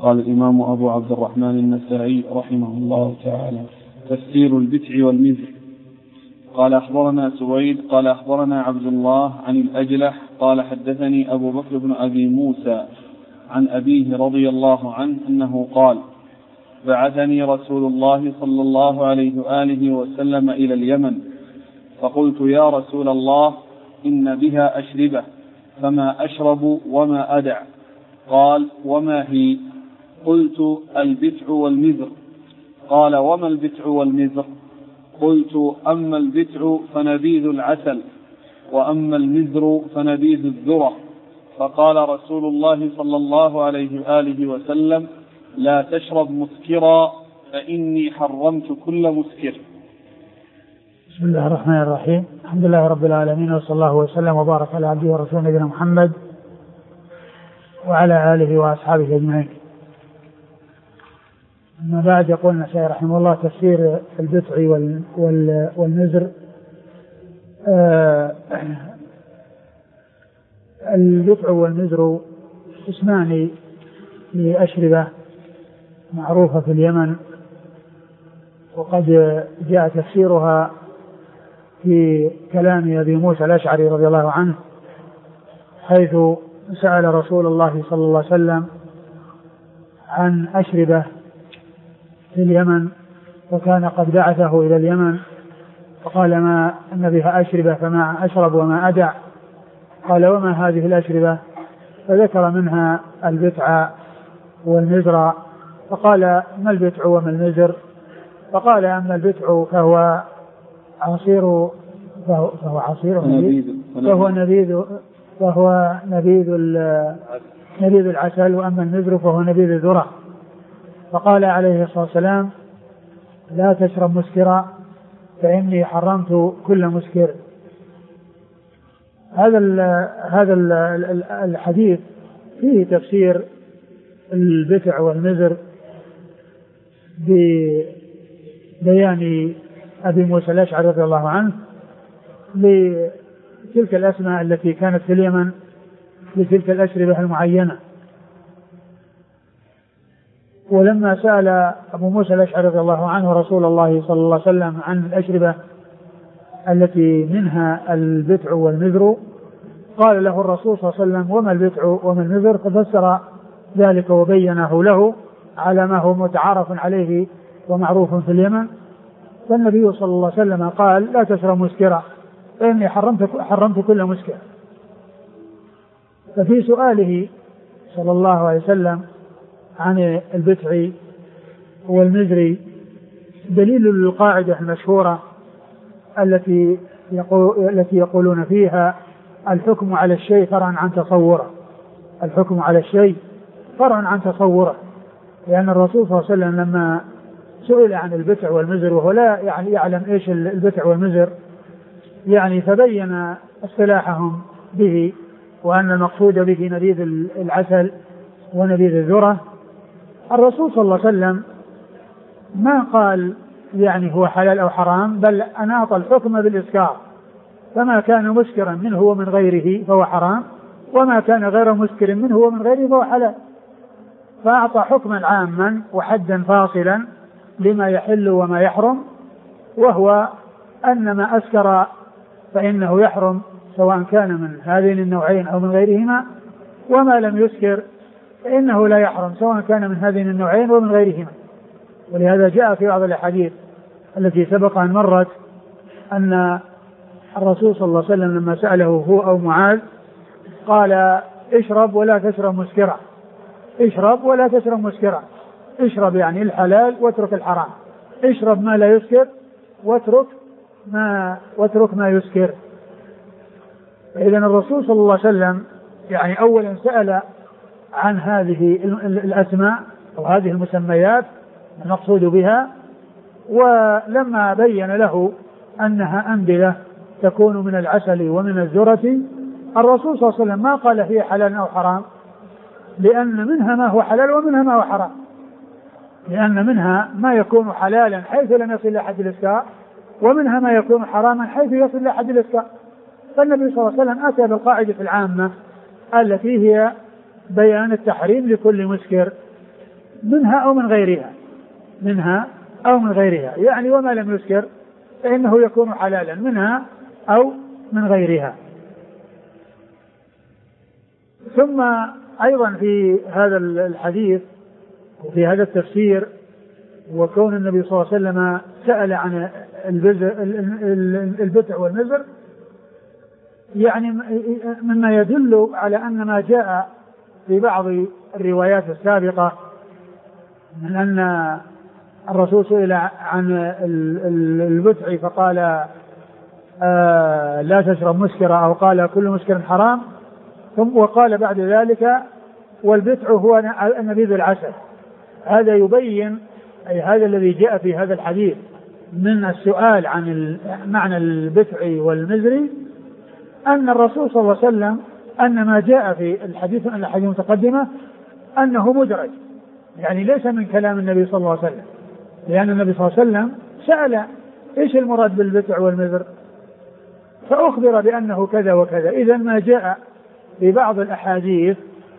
قال الإمام أبو عبد الرحمن النسائي رحمه الله تعالى: تفسير البتع والمزر. قال أخبرنا سويد قال أخبرنا عبد الله عن الأجلح قال حدثني أبو بكر بن أبي موسى عن أبيه رضي الله عنه أنه قال: بعثني رسول الله صلى الله عليه وآله وسلم إلى اليمن، فقلت: يا رسول الله، إن بها أشربة، فما أشرب وما أدع؟ قال: وما هي؟ قلت: البتع والمزر. قال: وما البتع والمزر؟ قلت: أما البتع فنبيذ العسل، وأما المزر فنبيذ الذرة. فقال رسول الله صلى الله عليه وآله وسلم: لا تشرب مسكرا، فإني حرمت كل مسكر. بسم الله الرحمن الرحيم. الحمد لله رب العالمين، وصلى الله وسلم وبارك على عبده ورسوله نبينا محمد وعلى آله وأصحابه أجمعين. أما بعد، يقول النسائي رحمه الله: تفسير البتع والمزر. البتع والمزر اسمان لأشربة معروفة في اليمن، وقد جاء تفسيرها في كلام أبي موسى الأشعري رضي الله عنه، حيث سأل رسول الله صلى الله عليه وسلم عن أشربة في اليمن، وكان قد بعثه إلى اليمن، فقال: ما أن بها أشربة، فما أشرب وما أدع؟ قال: وما هذه الأشربة؟ فذكر منها البتع والمزر. فقال: ما البتع وما المزر؟ فقال: أما البتع فهو عصير، فهو نبيذ العسل، وأما المزر فهو نبيذ الذرة. فقال عليه الصلاة والسلام: لا تشرب مسكرا، فإني حرمت كل مسكر. هذا الحديث فيه تفسير البتع والمزر ببيان أبي موسى الأشعري رضي الله عنه لتلك الأسماء التي كانت في اليمن لتلك الأشربة المعينة. ولما سأل أبو موسى الأشعري رضي الله عنه رسول الله صلى الله عليه وسلم عن الأشربة التي منها البتع والمزر، قال له الرسول صلى الله عليه وسلم: وما البتع وما المزر؟ ففسر ذلك وبينه له على ما هو متعارف عليه ومعروف في اليمن. فالنبي صلى الله عليه وسلم قال: لا تشرب مسكرا، فإني حرمت كل مسكر. ففي سؤاله صلى الله عليه وسلم عن البتع والمزر دليل للقاعدة المشهورة التي يقولون فيها: الحكم على الشيء فرع عن تصوره. الحكم على الشيء فرع عن تصوره، لأن الرسول صلى الله عليه وسلم لما سئل عن البتع والمزر وهو لا يعلم إيش البتع والمزر، فبين اصطلاحهم به، وأن المقصود به نبيذ العسل ونبيذ الذرة. الرسول صلى الله عليه وسلم ما قال هو حلال أو حرام، بل أناط الحكم بالإسكار، فما كان مسكرا منه ومن غيره فهو حرام، وما كان غير مسكر منه ومن غيره فهو حلال. فأعطى حكما عاما وحدا فاصلا لما يحل وما يحرم، وهو أن ما أسكر فإنه يحرم سواء كان من هذين النوعين أو من غيرهما، وما لم يسكر فإنه لا يحرم سواء كان من هذين النوعين ومن غيرهما. ولهذا جاء في بعض الأحاديث التي سبق أن مرت أن الرسول صلى الله عليه وسلم لما سأله هو أو معاذ قال: اشرب ولا تشرب مسكرا. اشرب ولا تشرب مسكرا. اشرب الحلال واترك الحرام. اشرب ما لا يسكر واترك ما يسكر. إذن الرسول صلى الله عليه وسلم أولا سأل عن هذه الأسماء أو هذه المسميات المقصود بها، ولما بين له أنها أنبلة تكون من العسل ومن الذرة، الرسول صلى الله عليه وسلم ما قال هي حلال أو حرام، لأن منها ما هو حلال ومنها ما هو حرام، لأن منها ما يكون حلالا حيث لم يصل إلى حد الإسكار، ومنها ما يكون حراما حيث يصل إلى حد الإسكار. فالنبي صلى الله عليه وسلم أتى بالقاعدة العامة التي هي بيان التحريم لكل مسكر، منها أو من غيرها، يعني وما لم يسكر فإنه يكون حلالا منها أو من غيرها. ثم أيضا في هذا الحديث وفي هذا التفسير وكون النبي صلى الله عليه وسلم سأل عن البتع والمزر، يعني مما يدل على أن ما جاء في بعض الروايات السابقة من أن الرسول سئل عن البتع فقال لا تشرب مسكرة، أو قال كل مسكر حرام، ثم وقال بعد ذلك والبتع هو نبيذ العسل. هذا يبين، أي هذا الذي جاء في هذا الحديث من السؤال عن معنى البتع والمزر، أن الرسول صلى الله عليه وسلم أن ما جاء في الحديث المتقدمة أنه مدرج، يعني ليس من كلام النبي صلى الله عليه وسلم، لأن النبي صلى الله عليه وسلم سأل إيش المراد بالبتع والمزر فأخبر بأنه كذا وكذا. إذا ما جاء في بعض الأحاديث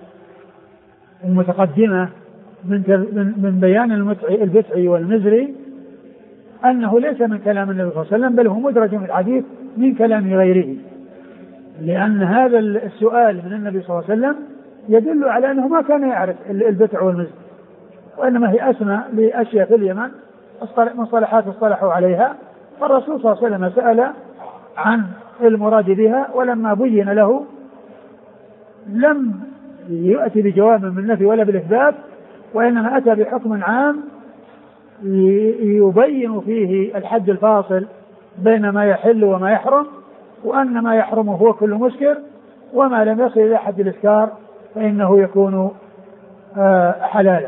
المتقدمة من بيان البتع والمزر أنه ليس من كلام النبي صلى الله عليه وسلم، بل هو مدرج من الحديث من كلام غيره، لأن هذا السؤال من النبي صلى الله عليه وسلم يدل على أنه ما كان يعرف البتع والمزر، وإنما هي أسماء لأشياء في اليمن مصطلحات اصطلحوا عليها، فالرسول صلى الله عليه وسلم سأل عن المراد بها، ولما بين له لم يأتي بجواب من النفي ولا بالإثبات، وإنما أتى بحكم عام يبين فيه الحد الفاصل بين ما يحل وما يحرم، وأن ما يحرم هو كل مسكر، وما لم يصل إلى حد الإسكار فإنه يكون حلالا.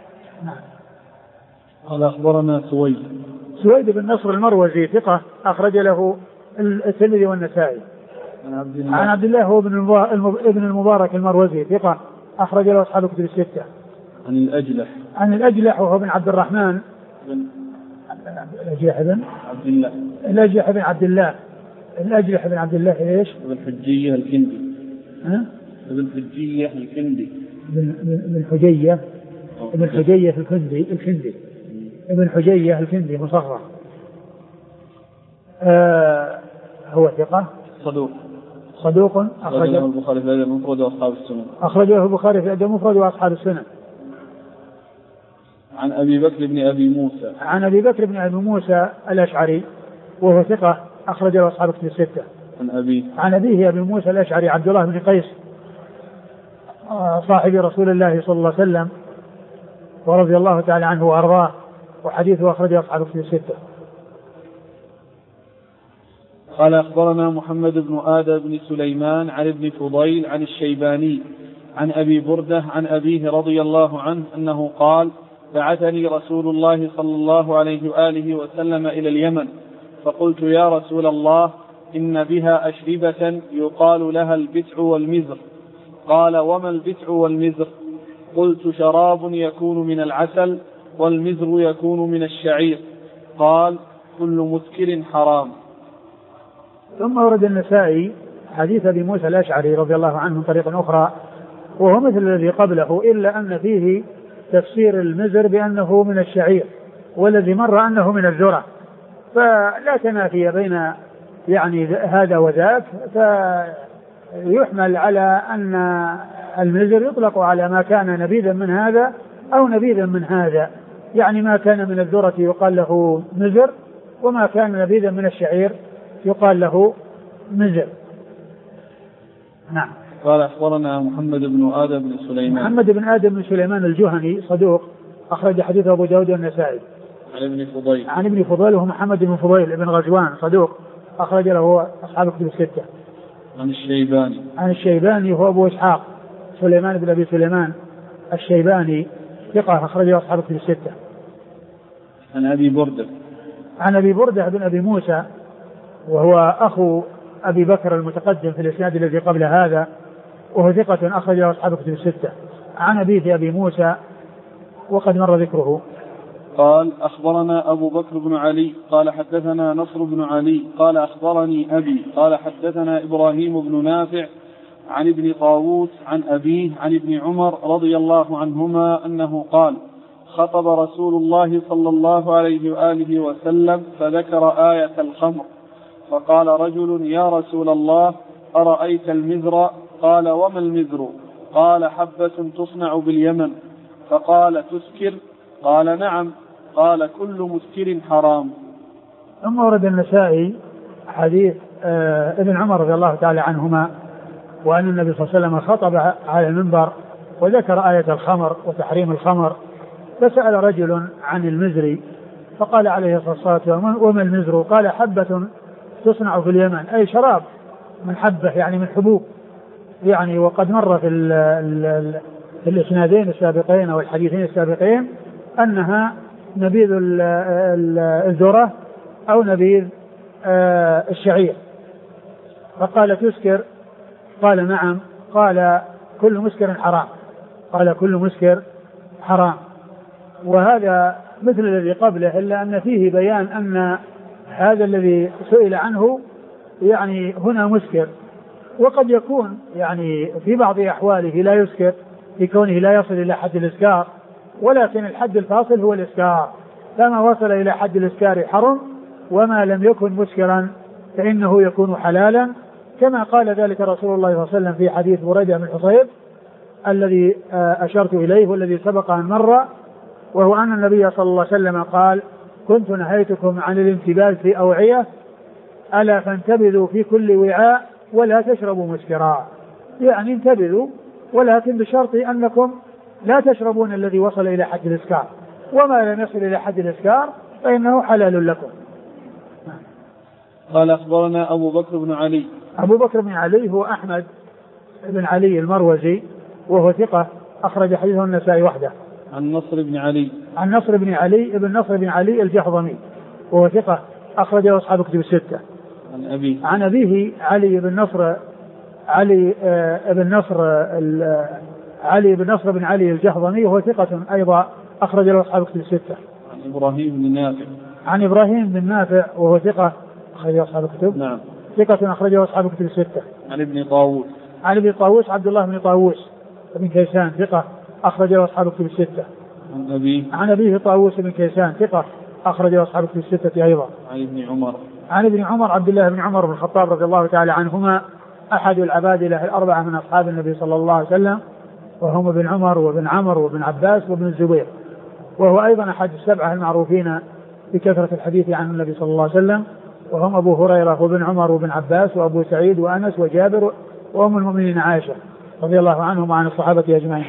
قال أخبرنا سويد بن نصر المروزي ثقة أخرج له الترمذي والنسائي. عن عبد الله هو ابن المبارك المروزي ثقة أخرج له أصحاب الكتب الستة. عن الأجلح وهو بن عبد الرحمن الأجلح بن عبد الله الأجلح بن عبد الله إيش؟ ابن حجية الكندي. ابن حجية الكندي مصغر. هو ثقة صدوق أخرجه البخاري في الأدب المفرد وأصحاب السنن. أخرجه البخاري في الأدب المفرد وأصحاب السنن. عن أبي بكر بن أبي موسى الأشعري وهو ثقة أخرجه أصحاب الكتب الستة. عن أبيه أبي موسى الأشعري عبد الله بن قيس صاحب رسول الله صلى الله عليه وسلم ورضي الله تعالى عنه وأرضاه، وحديثه أخرجه أصحاب الكتب الستة. قال أخبرنا محمد بن آدم بن سليمان عن ابن فضيل عن الشيباني عن أبي بردة عن أبيه رضي الله عنه أنه قال بعثني رسول الله صلى الله عليه وآله وسلم إلى اليمن، فقلت يا رسول الله إن بها أشربة يقال لها البتع والمزر. قال وما البتع والمزر؟ قلت شراب يكون من العسل والمزر يكون من الشعير. قال كل مسكر حرام. ثم ورد النسائي حديث أبي موسى الأشعري رضي الله عنه من طريق أخرى وهو مثل الذي قبله، إلا أن فيه تفسير المزر بأنه من الشعير، والذي مر أنه من الذرة، فلا تنافي بين يعني هذا وذاك، فيحمل على أن المزر يطلق على ما كان نبيذا من هذا أو نبيذا من هذا، يعني ما كان من الذرة يقال له مزر، وما كان نبيذا من الشعير يقال له مزر. نعم. قال أخبرنا محمد بن آدم بن سليمان الجهني صدوق أخرج حديثه أبو داود والنسائي. عن ابن فضيل وهو محمد بن فضيل بن غزوان صدوق أخرج له أصحاب الكتب الستة. عن الشيباني هو أبو إسحاق سليمان بن أبي سليمان الشيباني ثقة أخرج له أصحاب الكتب الستة. عن أبي بردة بن أبي موسى وهو أخو أبي بكر المتقدم في الإسناد الذي قبل هذا، وهو ثقة أخرج له أصحاب الكتب الستة. عن أبيه أبي موسى وقد مر ذكره. قال أخبرنا أبو بكر بن علي قال حدثنا نصر بن علي قال أخبرني أبي قال حدثنا إبراهيم بن نافع عن ابن طاووس عن أبيه عن ابن عمر رضي الله عنهما أنه قال خطب رسول الله صلى الله عليه وآله وسلم فذكر آية الخمر، فقال رجل: يا رسول الله، أرأيت المزر؟ قال: وما المزر؟ قال: حبة تصنع باليمن. فقال: تسكر؟ قال: نعم. قال: كل مسكر حرام. ثم ورد النسائي حديث ابن عمر رضي الله تعالى عنهما وأن النبي صلى الله عليه وسلم خطب على المنبر وذكر آية الخمر وتحريم الخمر، فسأل رجل عن المزر فقال عليه الصلاة والسلام: وما المزر؟ قال: حبة تصنع في اليمن، أي شراب من حبة يعني من حبوب يعني. وقد مر في الإسنادين السابقين أو الحديثين السابقين أنها نبيذ الذرة أو نبيذ الشعير. فقال: تسكر؟ قال: نعم. قال: كل مسكر حرام. قال: كل مسكر حرام. وهذا مثل الذي قبله، إلا أن فيه بيان أن هذا الذي سئل عنه يعني هنا مسكر، وقد يكون يعني في بعض أحواله لا يسكر في كونه لا يصل إلى حد الإسكار، ولكن الحد الفاصل هو الإسكار، فما وصل إلى حد الإسكار حرم، وما لم يكن مسكرا فإنه يكون حلالا، كما قال ذلك رسول الله صلى الله عليه وسلم في حديث بريدة بن الحصيب الذي أشرت إليه والذي سبق أن مر، وهو أن النبي صلى الله عليه وسلم قال: كنت نهيتكم عن الانتباذ في أوعية، ألا فانتبذوا في كل وعاء ولا تشربوا مسكرا. يعني انتبذوا، ولكن بشرط أنكم لا تشربون الذي وصل إلى حد الإسكار، وما لم يصل إلى حد الإسكار فإنه حلال لكم. قال: أخبرنا أبو بكر بن علي. أبو بكر بن علي هو أحمد بن علي المروزي، وهو ثقة أخرج حديثه النسائي وحده. عن نصر بن علي. عن نصر بن علي ابن نصر بن علي الجهضمي، وهو ثقة أخرجه أصحاب كتب الستة. عن أبيه علي بن نصر علي بن نصر بن علي الجهضمي، وهو ثقة أيضا أخرج له أصحاب كتب الستة. عن إبراهيم بن نافع. عن إبراهيم بن نافع، وهو ثقة أخرجه أصحاب الكتب. نعم. ثقة أخرجه أصحاب كتب الستة. عن ابن طاووس. عن ابن طاووس عبد الله بن طاووس بن كيسان، ثقة أخرجه أصحاب كتب الستة. عن أبيه طاووس بن كيسان، ثقة أخرجه أصحاب كتب الستة أيضا. عن ابن عمر. عن ابن عمر عبد الله بن عمر بن الخطاب رضي الله تعالى عنهما، أحد العبادلة الأربعة من أصحاب النبي صلى الله عليه وسلم، وهم ابن عمر وابن عمرو وابن عباس وابن الزبير، وهو أيضا أحد السبعة المعروفين بكثرة الحديث عن النبي صلى الله عليه وسلم، وهم أبو هريرة وابن عمر وابن عباس وأبو سعيد وأنس وجابر وأم المؤمنين عائشة رضي الله عنهم وعن الصحابة أجمعين.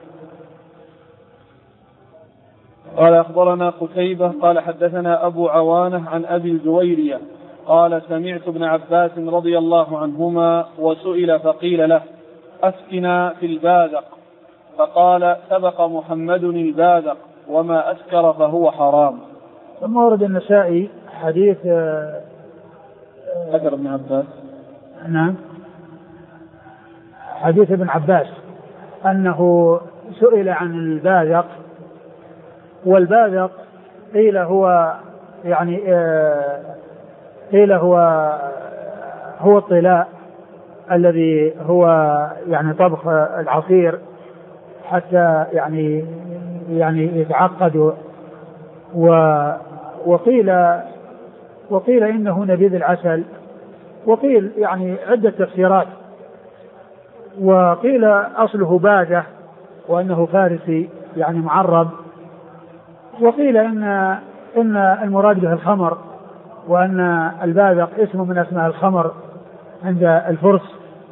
قال: أخبرنا قتيبة قال: حدثنا أبو عوانة عن أبي الجويرية قال: سمعت ابن عباس رضي الله عنهما وسئل فقيل له: أفتنا في الباذق، فقال: سبق محمد الباذق، وما أسكر فهو حرام. ثم ورد النسائي حديث ذكر ابن عباس. نعم، حديث ابن عباس أنه سئل عن الباذق، والباذق قيل هو يعني قيل هو الطلاء الذي هو يعني طبخ العصير حتى يعني يتعقد، وقيل إنه نبيذ العسل، وقيل يعني عدة تفسيرات، وقيل أصله باذة وأنه فارسي يعني معرب، وقيل إن المراد به الخمر، وأن الباذق اسم من أسماء الخمر عند الفرس.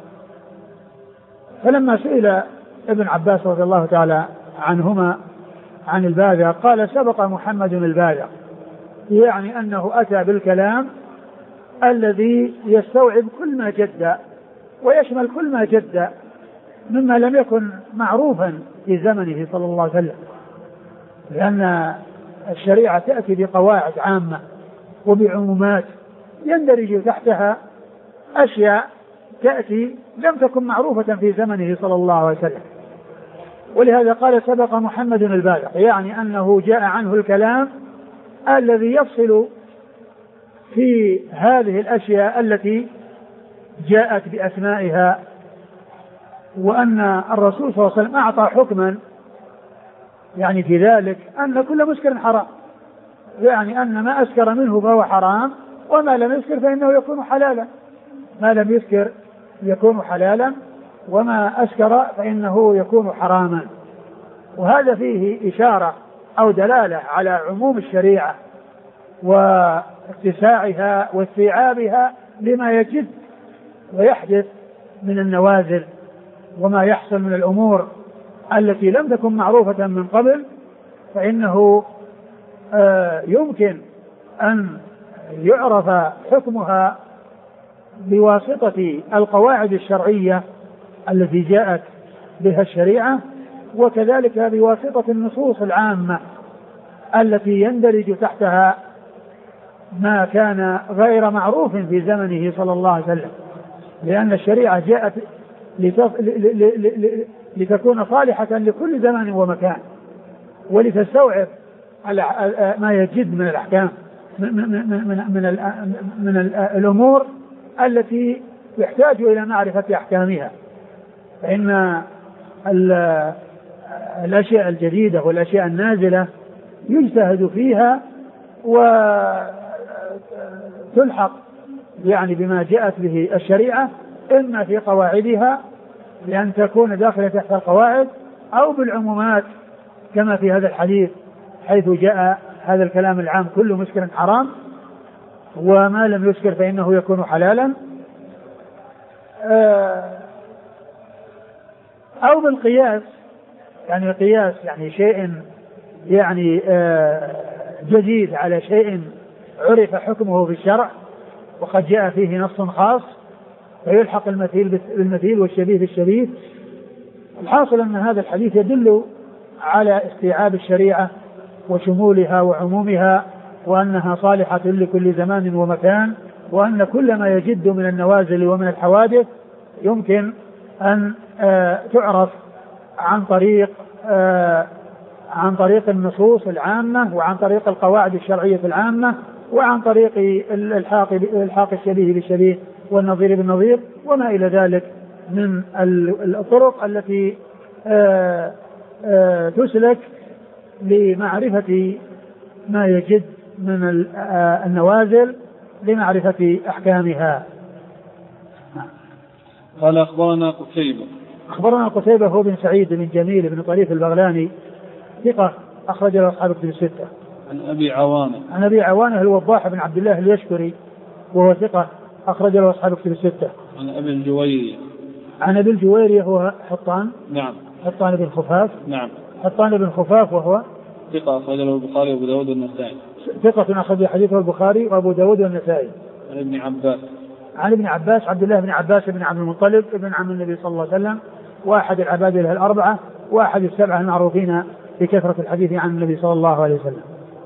فلما سئل ابن عباس رضي الله تعالى عنهما عن الباذق قال: سبق محمد الباذق، يعني أنه أتى بالكلام الذي يستوعب كل ما جد ويشمل كل ما جد مما لم يكن معروفا في زمنه صلى الله عليه وسلم، لأن الشريعة تأتي بقواعد عامة وبعمومات يندرج تحتها أشياء تأتي لم تكن معروفة في زمنه صلى الله عليه وسلم. ولهذا قال: سبق محمد الباذق، يعني أنه جاء عنه الكلام الذي يفصل في هذه الأشياء التي جاءت بأسمائها، وأن الرسول صلى الله عليه وسلم أعطى حكما يعني في ذلك أن كل مسكر حرام، يعني أن ما أسكر منه فهو حرام، وما لم يسكر فإنه يكون حلالا، ما لم يسكر يكون حلالا، وما أسكر فإنه يكون حراما. وهذا فيه إشارة أو دلالة على عموم الشريعة واتساعها واستيعابها لما يجد ويحدث من النوازل وما يحصل من الأمور التي لم تكن معروفة من قبل، فإنه يمكن أن يعرف حكمها بواسطة القواعد الشرعية التي جاءت بها الشريعة، وكذلك بواسطة النصوص العامة التي يندرج تحتها ما كان غير معروف في زمنه صلى الله عليه وسلم، لأن الشريعة جاءت لتكون صالحة لكل زمان ومكان، ولتستوعب ما يجد من الأحكام من الأمور التي يحتاج إلى معرفة أحكامها. فإن الأشياء الجديدة والأشياء النازلة يجتهد فيها وتلحق يعني بما جاءت به الشريعة، إما في قواعدها لأن تكون داخلة تحت القواعد، أو بالعمومات كما في هذا الحديث حيث جاء هذا الكلام العام: كل مسكر حرام وما لم يسكر فإنه يكون حلالا، أو بالقياس، يعني القياس يعني شيء يعني جديد على شيء عرف حكمه في الشرع وقد جاء فيه نص خاص، فيلحق المثيل بالمثيل والشبيه بالشبيه. الحاصل أن هذا الحديث يدل على استيعاب الشريعة وشمولها وعمومها، وأنها صالحة لكل زمان ومكان، وأن كل ما يجد من النوازل ومن الحوادث يمكن أن تعرف عن طريق النصوص العامة، وعن طريق القواعد الشرعية العامة، وعن طريق الحاق الشبيه بالشبيه والنظير بالنظير وما إلى ذلك من الطرق التي تسلك لمعرفة ما يجد من النوازل لمعرفة أحكامها. قال أخبرنا قتيبة هو بن سعيد بن جميل بن طريف البغلاني ثقة أخرج له أصحاب الكتب الستة. عن أبي عوانة الوضاح بن عبد الله اليشكري وهو ثقة أخرج له أصحاب الكتب الستة. عن أبي الجويري هو حطان بن خفاف. حطان بن خفاف وهو ثقة أخرج له البخاري وأبو داود والنسائي. ثقة أخرج حديثه البخاري وأبو داود والنسائي. عن ابن عباس عبد الله بن عباس بن عبد المطلب ابن عم النبي صلى الله عليه وسلم، وأحد العباد له الأربعة، وأحد السبعة المعروفين بكثرة الحديث عن النبي صلى الله عليه وسلم.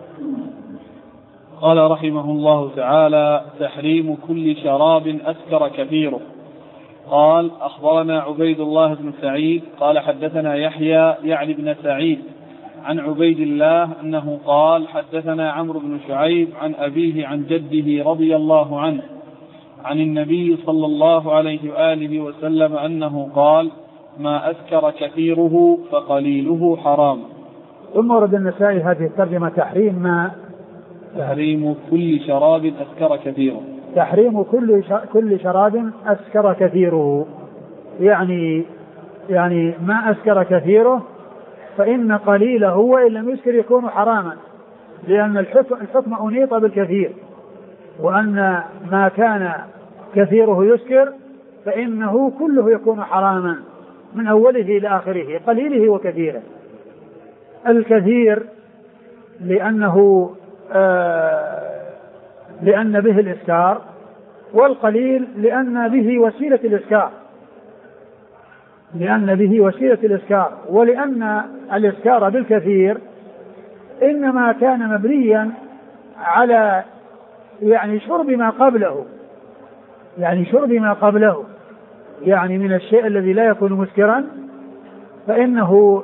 قال رحمه الله تعالى: تحريم كل شراب أسكر كثيره. قال: أخبرنا عبيد الله بن سعيد قال حدثنا يحيى يعني بن سعيد عن عبيد الله أنه قال: حدثنا عمرو بن شعيب عن أبيه عن جده رضي الله عنه عن النبي صلى الله عليه وآله وسلم أنه قال: ما أسكر كثيره فقليله حرام. ثم ورد النسائي هذه الترجمة: تحريم كل شراب أسكر كثيره. تحريم كل شراب أسكر كثيره، يعني ما أسكر كثيره فإن قليله وإن لم يسكر يكون حراما، لأن الحكم أنيط بالكثير، وأن ما كان كثيره يسكر فإنه كله يكون حراما من أوله إلى آخره، قليله وكثيره. الكثير لأن به الإسكار، والقليل لأن به وسيلة الإسكار، ولأن الإسكار بالكثير إنما كان مبنيا على شرب ما قبله، يعني من الشيء الذي لا يكون مسكرا فإنه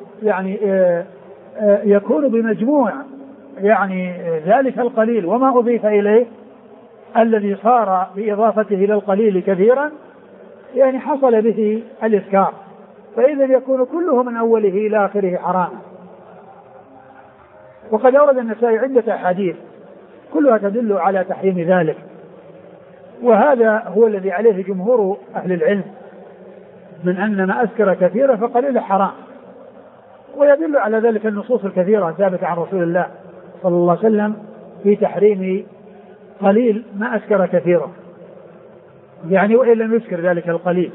يكون بمجموع ذلك القليل وما أضيف إليه الذي صار بإضافته إلى القليل كثيرا، حصل به الإسكار، فإذا يكون كله من أوله إلى آخره حراما. وقد أورد النسائي عدة أحاديث كلها تدل على تحريم ذلك، وهذا هو الذي عليه جمهور أهل العلم من أن ما أسكر كثيرا فقليل حرام، ويدل على ذلك النصوص الكثيرة ثابتة عن رسول الله صلى الله عليه وسلم في تحريم قليل ما أسكر كثيرا، يعني وإن لم يسكر ذلك القليل.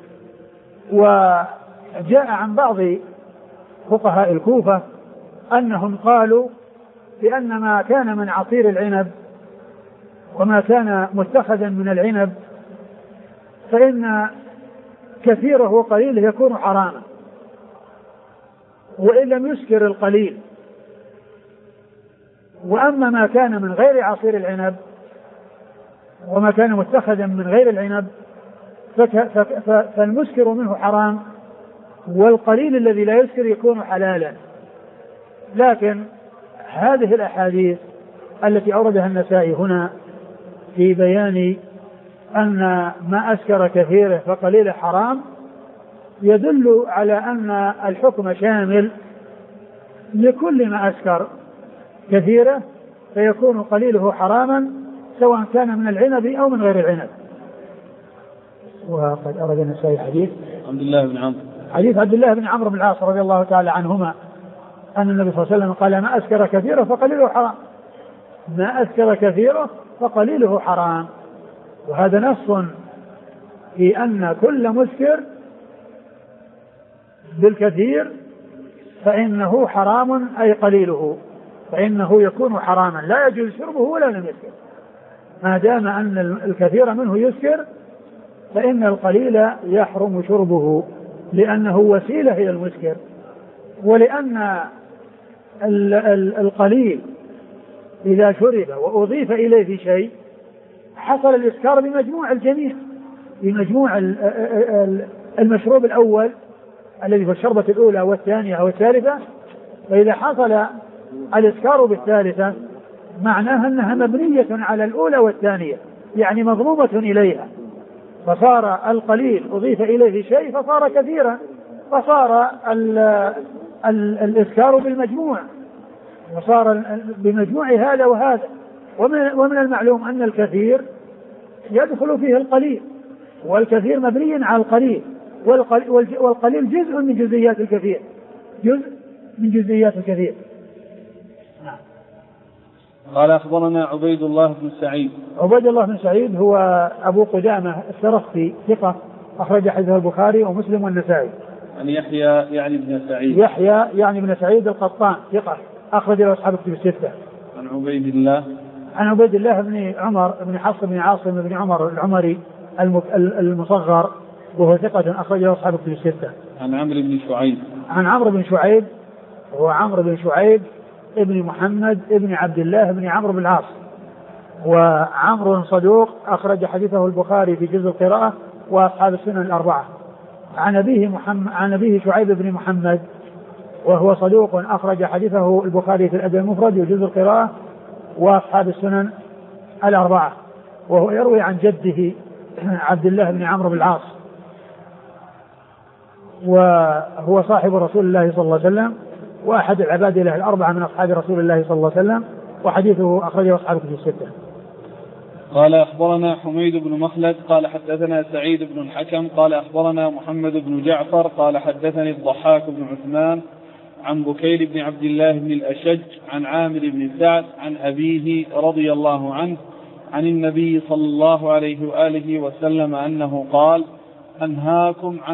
وجاء عن بعض فقهاء الكوفة أنهم قالوا بأن ما كان من عصير العنب وما كان متخذا من العنب فإن كثيره وقليله يكون حراما، وإن لم يسكر القليل. وأما ما كان من غير عصير العنب وما كان متخذا من غير العنب فالمسكر منه حرام، والقليل الذي لا يسكر يكون حلالا. لكن هذه الأحاديث التي أوردها النسائي هنا في بيان أن ما أسكر كثيره فقليل حرام يدل على أن الحكم شامل لكل ما أسكر كثيره فيكون قليله حراما سواء كان من العنب أو من غير العنب. وقد أورد النسائي حديث عبد الله بن عمرو بن العاص رضي الله تعالى عنهما أن النبي صلى الله عليه وسلم قال ما أسكر كثيره فقليله حرام، ما أسكر كثيره فقليله حرام. وهذا نص في أن كل مسكر بالكثير فإنه حرام أي قليله، فإنه يكون حراما لا يجوز شربه ولا لم يسكر، ما دام أن الكثير منه يسكر فإن القليل يحرم شربه لأنه وسيلة إلى المسكر، ولأن القليل إذا شرب وأضيف إليه شيء حصل الإسكار بمجموع الجميع، بمجموع المشروب الأول الذي في الشربة الأولى والثانية والثالثة، فإذا حصل الإسكار بالثالثة معناها أنها مبنية على الأولى والثانية، يعني مضمومة إليها، فصار القليل أضيف إليه شيء فصار كثيرا، فصار الإسكار بالمجموع، وصار بمجموع هذا وهذا. ومن المعلوم أن الكثير يدخل فيه القليل، والكثير مبني على القليل، والقليل جزء من جزئيات الكثير، جزء من جزئيات الكثير. نعم. قال أخبرنا عبيد الله بن سعيد هو أبو قدامة السرخسي ثقة أخرج حديثه البخاري ومسلم والنسائي. عن يحيى يعني بن سعيد القطان ثقة أخرج له أصحاب الكتب الستة. عن عبيد الله بن عمر بن حفص بن عاصم بن عمر العمري المصغر وهو ثقة أخرج له أصحاب الكتب الستة. عن عمرو بن شعيب هو عمرو بن شعيب ابن محمد ابن عبد ابن بن عمرو بن العاص، وعمرو صدوق أخرج حديثه البخاري في جزء القراءة وأصحاب السنن الأربعة. عن أبيه شعيب بن محمد وهو صدوق أخرج حديثه البخاري في الأدب المفرد وجزء القراءة وأصحاب السنن الأربعة، وهو يروي عن جده عبد الله بن عمرو بن العاص، وهو صاحب رسول الله صلى الله عليه وسلم وأحد العباد له الأربعة من أصحاب رسول الله صلى الله عليه وسلم، وحديثه أخرجه أصحاب الكتب الستة. قال أخبرنا حميد بن مخلد قال حدثنا سعيد بن الحكم قال أخبرنا محمد بن جعفر قال حدثني الضحاك بن عثمان عن بكير بن عبد الله بن الأشج عن عامر بن سعد عن أبيه رضي الله عنه عن النبي صلى الله عليه وآله وسلم أنه قال أنهاكم عن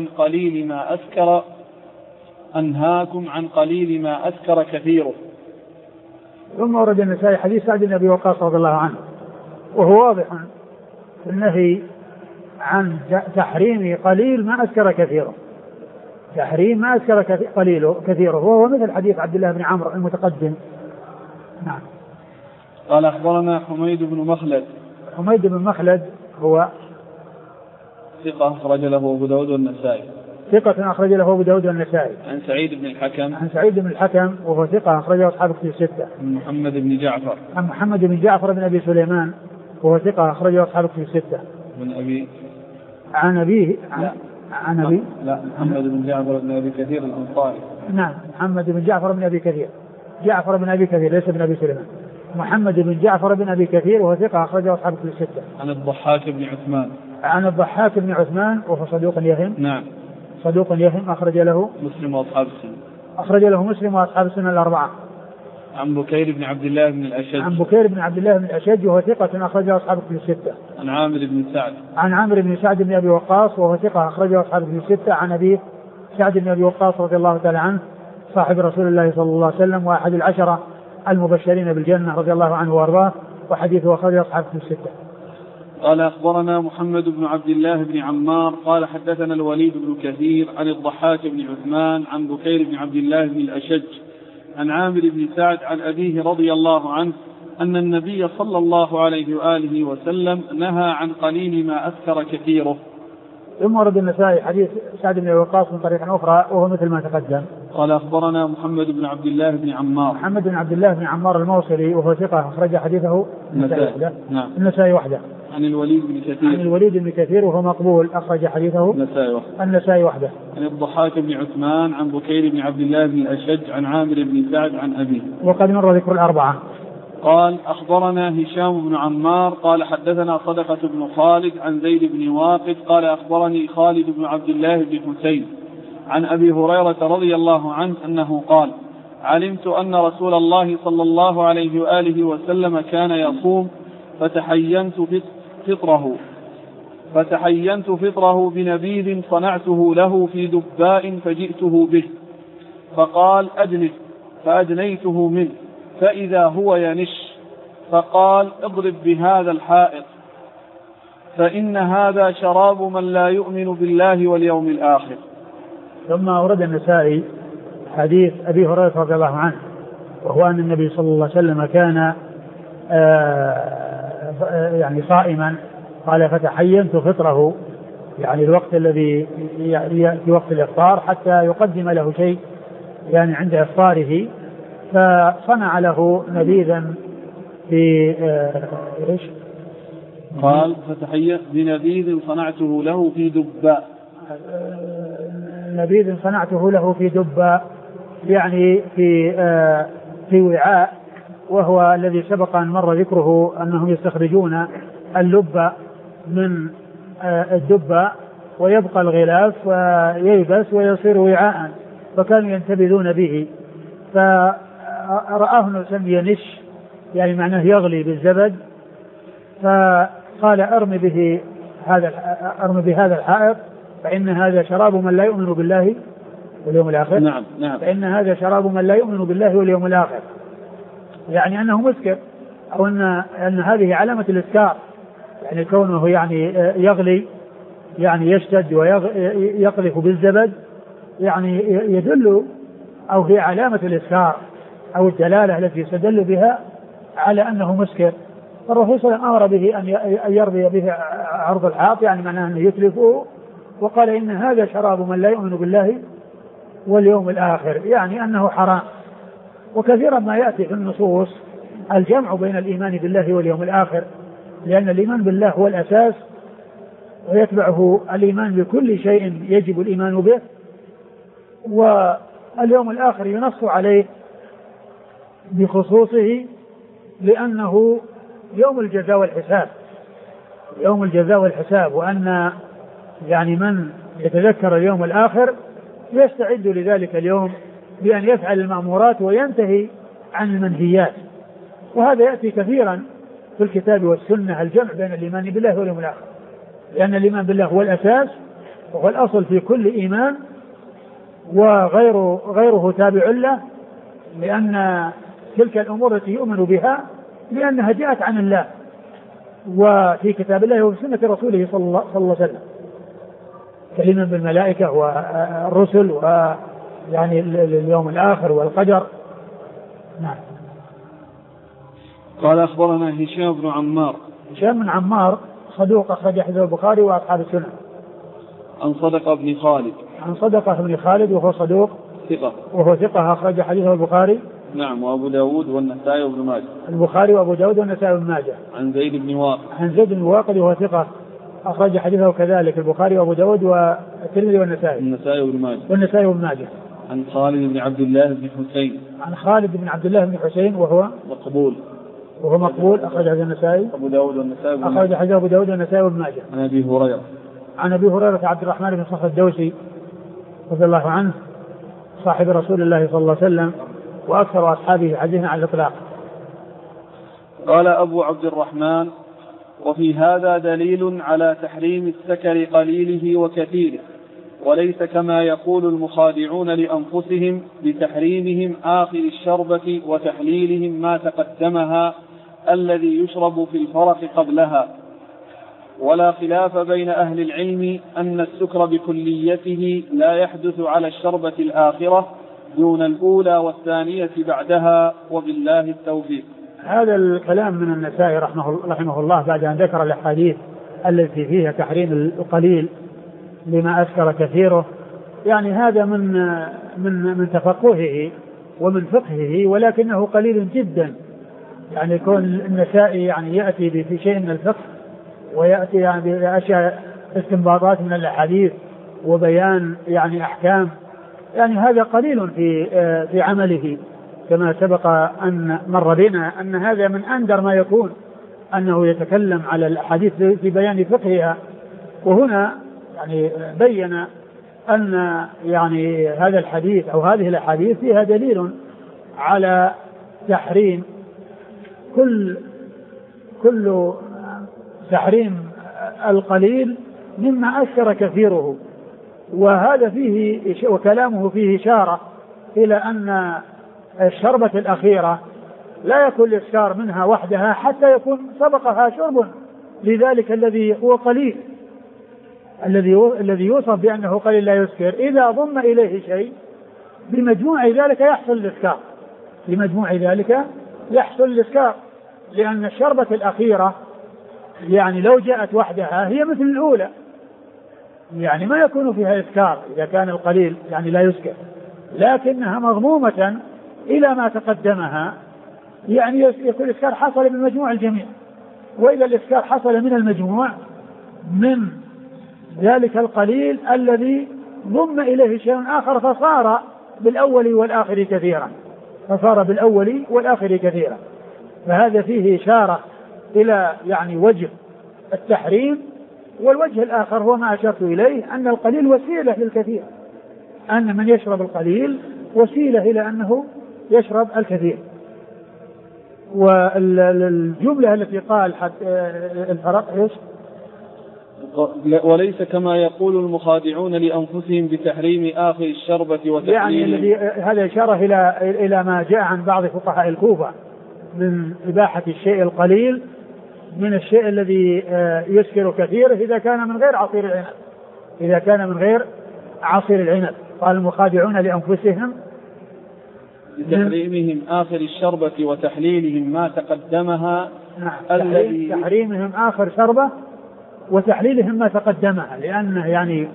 قليل ما أسكر كثيره. ثم ورد النسائي حديث سعد بن أبي وقاص رضي الله عنه، وهو واضح في النهي عن تحريم قليل ما أسكر كثيره، تحريم ما أسكر كثيره، وهو مثل حديث عبد الله بن عمرو المتقدم. نعم. قال أخبرنا حميد بن مخلد هو ثقة أخرج له أبو داود والنسائي. أبو داود والنسائي. عن سعيد بن الحكم وهو ثقة أخرجه أصحاب الكتب الستة. عن محمد بن جعفر بن أبي سليمان وهو ثقة أخرجه أصحاب الكتب الستة. محمد بن جعفر بن أبي كثير الأنصاري. نعم، محمد بن جعفر بن أبي كثير جعفر بن أبي كثير ليس بن أبي سليمان، محمد بن جعفر بن أبي كثير وهو ثقة أخرجه أصحاب الكتب الستة. عن الضحاك بن عثمان. عن الضحاك بن عثمان وهو صدوق يهم. نعم. صدوق يهم أخرج له مسلم وأصحاب السنة. أخرج له مسلم وأصحاب السنة الأربعة. عن بكير بن عبد الله بن الأشج. عن بكير بن عبد الله بن الأشج وهو ثقة أخرجه أصحاب الكتب الستة. عن عامر بن سعد. عن عامر بن سعد بن أبي وقاص وهو ثقة أخرجه أصحاب الكتب الستة. عن أبي سعد بن أبي وقاص رضي الله تعالى عنه صاحب رسول الله صلى الله عليه وسلم وأحد العشرة المبشرين بالجنة رضي الله عنه وأرضاه، وحديثه أخرجه أصحاب الكتب الستة. قال أخبرنا محمد بن عبد الله بن عمار قال حدثنا الوليد بن كثير عن الضحاك بن عثمان عن بكير بن عبد الله بن الأشج عن عامر بن سعد عن أبيه رضي الله عنه أن النبي صلى الله عليه وآله وسلم نهى عن قليل ما أسكر كثيره. ثم ورد النسائي حديث سعد بن وقاص من طريق أخرى وهو مثل ما تقدم. قال أخبرنا محمد بن عبد الله بن عمار. محمد بن عبد الله بن عمار الموصلي وهو ثقة أخرج حديثه النسائي وحده. عن الوليد بن كثير. عن الوليد بن كثير وهو مقبول أخرج حديثه النسائي وحده. عن الضحاك بن عثمان عن بكير بن عبد الله بن الأشج عن عامر بن سعد عن أبيه. وقد مر ذكر الأربعة. قال أخبرنا هشام بن عمار قال حدثنا صدقة بن خالد عن زيد بن واقد قال أخبرني خالد بن عبد الله بن حسين عن أبي هريرة رضي الله عنه أنه قال علمت أن رسول الله صلى الله عليه وآله وسلم كان يصوم فتحينت فطره بنبيذ صنعته له في دباء فجئته به فقال أدنه فأدنيته منه فإذا هو ينش فقال اضرب بهذا الحائط فإن هذا شراب من لا يؤمن بالله واليوم الآخر. ثم أورد النسائي حديث أبي هريرة رضي الله عنه وهو أن النبي صلى الله عليه وسلم كان يعني صائما قال فتحينت فطره يعني الوقت الذي في وقت الإفطار حتى يقدم له شيء يعني عند إفطاره فصنع له نبيذا في إيش؟ قال فتحيّ بنبيذ صنعته له في دباء. نبيذ صنعته له في دباء يعني في وعاء وهو الذي سبق أن مر ذكره أنهم يستخرجون اللب من الدباء ويبقى الغلاف وييبس ويصير وعاء فكانوا ينتبذون به فرآه النبي ينش يعني معناه يغلي بالزبد فقال ارمي بهذا الحائط فإن هذا شراب من لا يؤمن بالله واليوم الآخر. نعم. فإن هذا شراب من لا يؤمن بالله واليوم الآخر يعني أنه مسكر أو أن هذه علامة الإسكار يعني كونه يعني يغلي يعني يشتد ويقذف بالزبد يعني يدل أو هي علامة الإسكار أو الدلالة التي يستدل بها على أنه مسكر. فالرسول صلى الله عليه وسلم أمر به أن يرضي به عرض الحائط يعني معناه أنه يتلفه وقال إن هذا شراب من لا يؤمن بالله واليوم الآخر يعني أنه حرام. وكثيرا ما يأتي في النصوص الجمع بين الإيمان بالله واليوم الآخر لأن الإيمان بالله هو الأساس ويتبعه الإيمان بكل شيء يجب الإيمان به واليوم الآخر ينص عليه بخصوصه لأنه يوم الجزاء والحساب وأن يعني من يتذكر اليوم الآخر يستعد لذلك اليوم بأن يفعل المأمورات وينتهي عن المنهيات. وهذا يأتي كثيرا في الكتاب والسنة الجمع بين الإيمان بالله واليوم الآخر لأن الإيمان بالله هو الأساس وهو الأصل في كل إيمان وغيره تابع له لأن تلك الأمور التي يؤمن بها لأنها جاءت عن الله وفي كتاب الله وفي سنة رسوله صلى الله عليه وسلم كلمة بالملائكة والرسل ويعني اليوم الآخر والقدر. نعم. قال أخبرنا هشام بن عمار. هشام بن عمار صدوق أخرج حديث البخاري وأصحاب السنن. عن صدقة بن خالد. عن صدقة بن خالد وهو صدوق ثقة أخرج حديثه البخاري. نعم. وأبو داود والنسائي وابن ماجه. البخاري وأبو داود والنسائي وابن ماجه. عن زيد بن واقد. عن زيد بن واقد وهو ثقة أخرج حديثه كذلك البخاري وأبو داود والترمذي والنسائي. والنسائي وابن ماجه. والنسائي وابن ماجه. عن خالد بن عبد الله بن حسين. عن خالد بن عبد الله بن حسين وهو مقبول. أخرج حديث النسائي. أبو داود والنسائي. أخرج حديث أبو داود والنسائي وابن ماجه. عن أبي هريرة عبد الرحمن بن صخر الدوسي رضي الله عنه صاحب رسول الله صلى الله عليه وسلم وأكثر أصحابه حديثا على الإطلاق. قال أبو عبد الرحمن: وفي هذا دليل على تحريم السكر قليله وكثيره، وليس كما يقول المخادعون لأنفسهم بتحريمهم آخر الشربة وتحليلهم ما تقدمها الذي يشرب في الفرق قبلها. ولا خلاف بين أهل العلم أن السكر بكليته لا يحدث على الشربة الآخرة دون الأولى والثانية بعدها، وبالله التوفيق. هذا الكلام من النسائي رحمه الله بعد أن ذكر الأحاديث التي فيها تحريم القليل لما أسكر كثيره، يعني هذا من تفقهه ومن فقهه، ولكنه قليل جدا. يعني يكون النسائي يعني يأتي في شيء من الفقه ويأتي يعني بأشياء استنباطات من الأحاديث وبيان يعني أحكام، يعني هذا قليل في عمله، كما سبق أن مر بنا أن هذا من أندر ما يكون أنه يتكلم على الأحاديث في بيان فقهها. وهنا يعني بين أن يعني هذا الحديث أو هذه الأحاديث فيها دليل على تحريم كل تحريم القليل مما أسكر كثيره. وهذا فيه وكلامه فيه إشارة إلى أن الشربة الأخيرة لا يكون الإسكار منها وحدها حتى يكون سبقها شرب لذلك الذي هو قليل، الذي يوصف بأنه قليل لا يسكر، إذا ضم إليه شيء بمجموع ذلك يحصل الإسكار، لأن الشربة الأخيرة يعني لو جاءت وحدها هي مثل الأولى، يعني ما يكون فيها إسكار إذا كان القليل يعني لا يسكر، لكنها مضمومة إلى ما تقدمها، يعني يكون الإسكار حصل بمجموع الجميع. وإذا الإسكار حصل من المجموع من ذلك القليل الذي ضم إليه شيء آخر فصار بالأول والآخر كثيرا، فهذا فيه إشارة إلى يعني وجه التحريم. والوجه الآخر هو ما أشرت إليه، أن القليل وسيلة للكثير، أن من يشرب القليل وسيلة إلى أنه يشرب الكثير. والجملة التي قال الفرق إيش؟ وليس كما يقول المخادعون لأنفسهم بتحريم آخر الشربة وتحليل، يعني الذي هذا إشارة إلى ما جاء عن بعض فقهاء الكوفة من إباحة الشيء القليل من الشيء الذي يسكر كثيره إذا كان من غير عصير العنب. قال المخادعون لأنفسهم بتحريمهم آخر الشربة وتحليلهم ما تقدمها، تحريمهم آخر شربة وتحليلهم ما تقدمها، لأنه يعني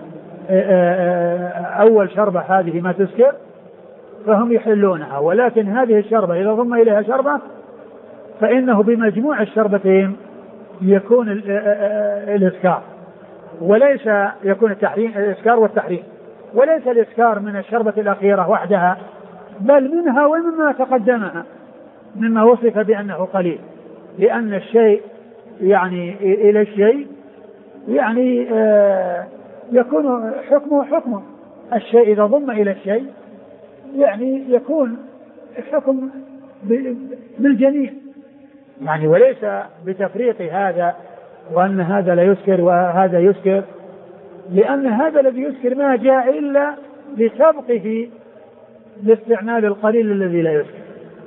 أول شربة هذه ما تسكر فهم يحلونها، ولكن هذه الشربة إذا ضم إليها شربة فإنه بمجموع الشربتين يكون الإسكار، وليس يكون الإسكار والتحريم، وليس الإسكار من الشربة الأخيرة وحدها، بل منها ومما تقدمها مما وصف بأنه قليل، لأن الشيء يعني إلى الشيء يعني يكون حكمه الشيء إذا ضم إلى الشيء يعني يكون الحكم بالجميع، يعني وليس بتفريق هذا وأن هذا لا يسكر وهذا يسكر، لأن هذا الذي يسكر ما جاء إلا لسبقه لاستعمال القليل الذي لا يسكر،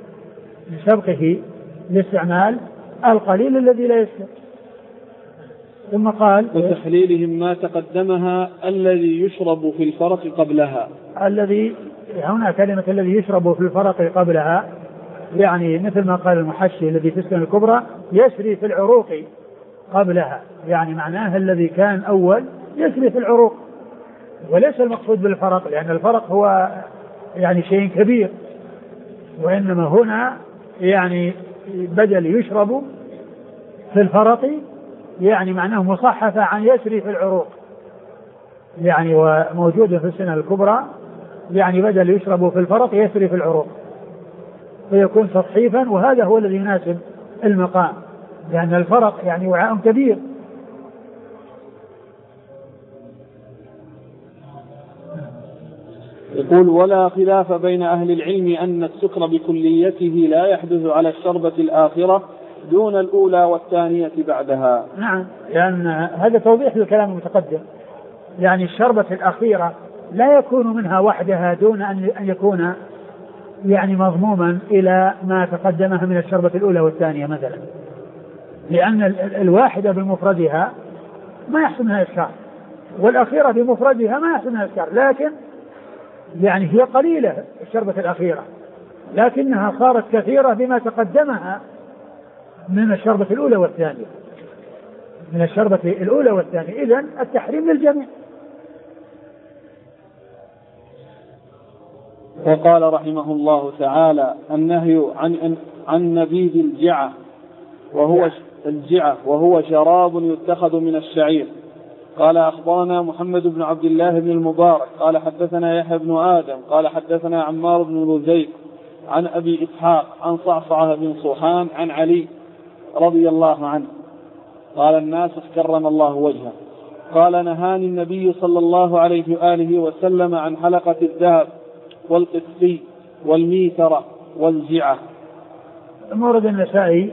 لاستعمال القليل الذي لا يسكر. ثم قال وتحليلهم ما تقدمها الذي يشرب في الفرق قبلها. الذي هنا كلمة الذي يشرب في الفرق قبلها يعني مثل ما قال المحشي الذي في السنة الكبرى يسري في العروق قبلها، يعني معناه الذي كان أول يسري في العروق، وليس المقصود بالفرق، لأن الفرق هو يعني شيء كبير، وإنما هنا يعني بدل يشرب في الفرق يعني معناه مصحفة عن يسري في العروق، يعني وموجود في السنة الكبرى يعني بدل يشرب في الفرق يسري في العروق فيكون تصحيفا، وهذا هو الذي يناسب المقام، لأن الفرق يعني وعاء كبير. يقول: ولا خلاف بين أهل العلم أن السكر بكليته لا يحدث على الشربة الآخرة دون الأولى والثانية بعدها. نعم، لأن هذا توضيح للكلام المتقدم، يعني الشربة الأخيرة لا يكون منها وحدها دون أن يكون يعني مضموما إلى ما تقدمها من الشربة الأولى والثانية مثلا، لأن الواحدة بمفردها ما يحصل منها إسكار، والأخيرة بمفردها ما يحصل منها إسكار، لكن يعني هي قليلة الشربة الأخيرة، لكنها صارت كثيرة بما تقدمها من الشربة الأولى والثانية، من الشربة الأولى والثانية. إذن التحريم للجميع. وقال رحمه الله تعالى: النهي عن نبيذ الجعة وهو شراب يتخذ من الشعير. قال: أخبرنا محمد بن عبد الله بن المبارك قال حدثنا يحيى بن آدم قال حدثنا عمار بن رزيق عن أبي إسحاق عن صعصعة بن صوحان عن علي رضي الله عنه قال: الناس كرم الله وجهه. قال: نهاني النبي صلى الله عليه وآله وسلم عن حلقة الذهب والقسي والميترة والجعة. مورد النسائي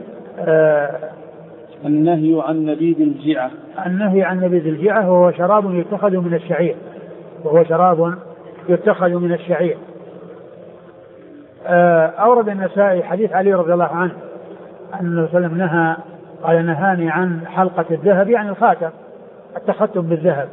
النهي عن نبيذ الجعة. النهي عن نبيذ الجعة وهو شراب يتخذ من الشعير، وهو شراب يتخذ من الشعير. أورد النسائي حديث علي رضي الله عنه أن النبي صلى الله عليه وسلم نهى، قال: نهاني عن حلقة الذهب، يعني الخاتم التختم بالذهب،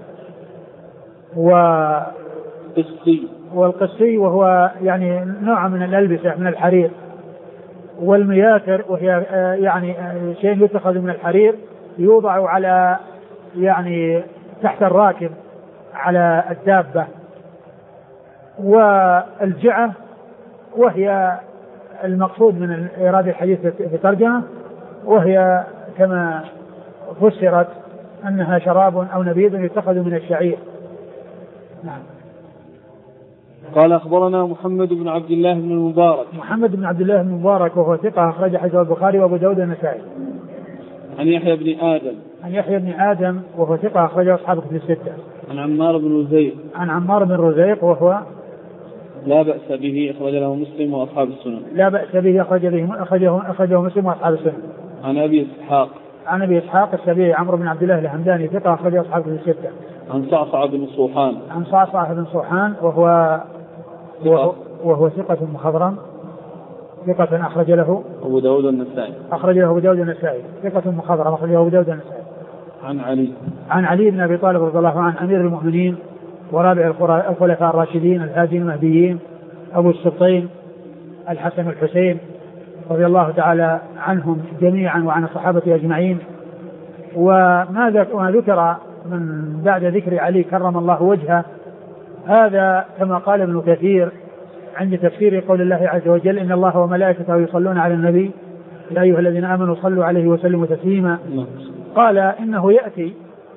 والقسي وهو يعني نوع من الألبسة من الحرير، والمياتر وهي يعني شيء يتخذ من الحرير يوضع على يعني تحت الراكب على الدابة. والجعة وهي المقصود من إيراد الحديث في ترجمة، وهي كما فسرت أنها شراب أو نبيذ يتخذ من الشعير. نعم. قال: أخبرنا محمد بن عبد الله بن المبارك. محمد بن عبد الله بن المبارك وهو ثقة أخرج حديثه البخاري وأبو داود والنسائي. عن يحيى بن آدم. عن يحيى بن آدم وهو ثقة أخرجه أصحاب الكتب الستة. عن عمار بن رزيق. عن عمار بن رزيق وهو لا بأس به أخرج له مسلم وأصحاب السنن. لا بأس به أخرجه مسلم وأصحاب السنن. عن أبي إسحاق. عن أبي إسحاق السبيعي عمرو بن عبد الله الهمداني ثقة أخرجه أصحاب الكتب الستة. عن صعصعة بن صوحان. عن صعصعة بن صوحان وهو ثقة مخضرم، ثقة أخرج له أبو داود النسائي. أخرجه أبو داود النسائي، ثقة مخضرم أخرجه أبو داود النسائي. عن علي بن أبي طالب رضي الله عنه أمير المؤمنين ورابع الخلفاء الراشدين الهادين المهديين أبو السبطين الحسن والحسين رضي الله تعالى عنهم جميعا وعن الصحابة أجمعين. وما ذكر من بعد ذكر علي كرم الله وجهه هذا كما قال ابن كثير عند تفسير قول الله عز وجل: إن الله وملائكته يصلون على النبي يا أيها الذين آمنوا صلوا عليه وسلموا تسليما. قال إنه يأتي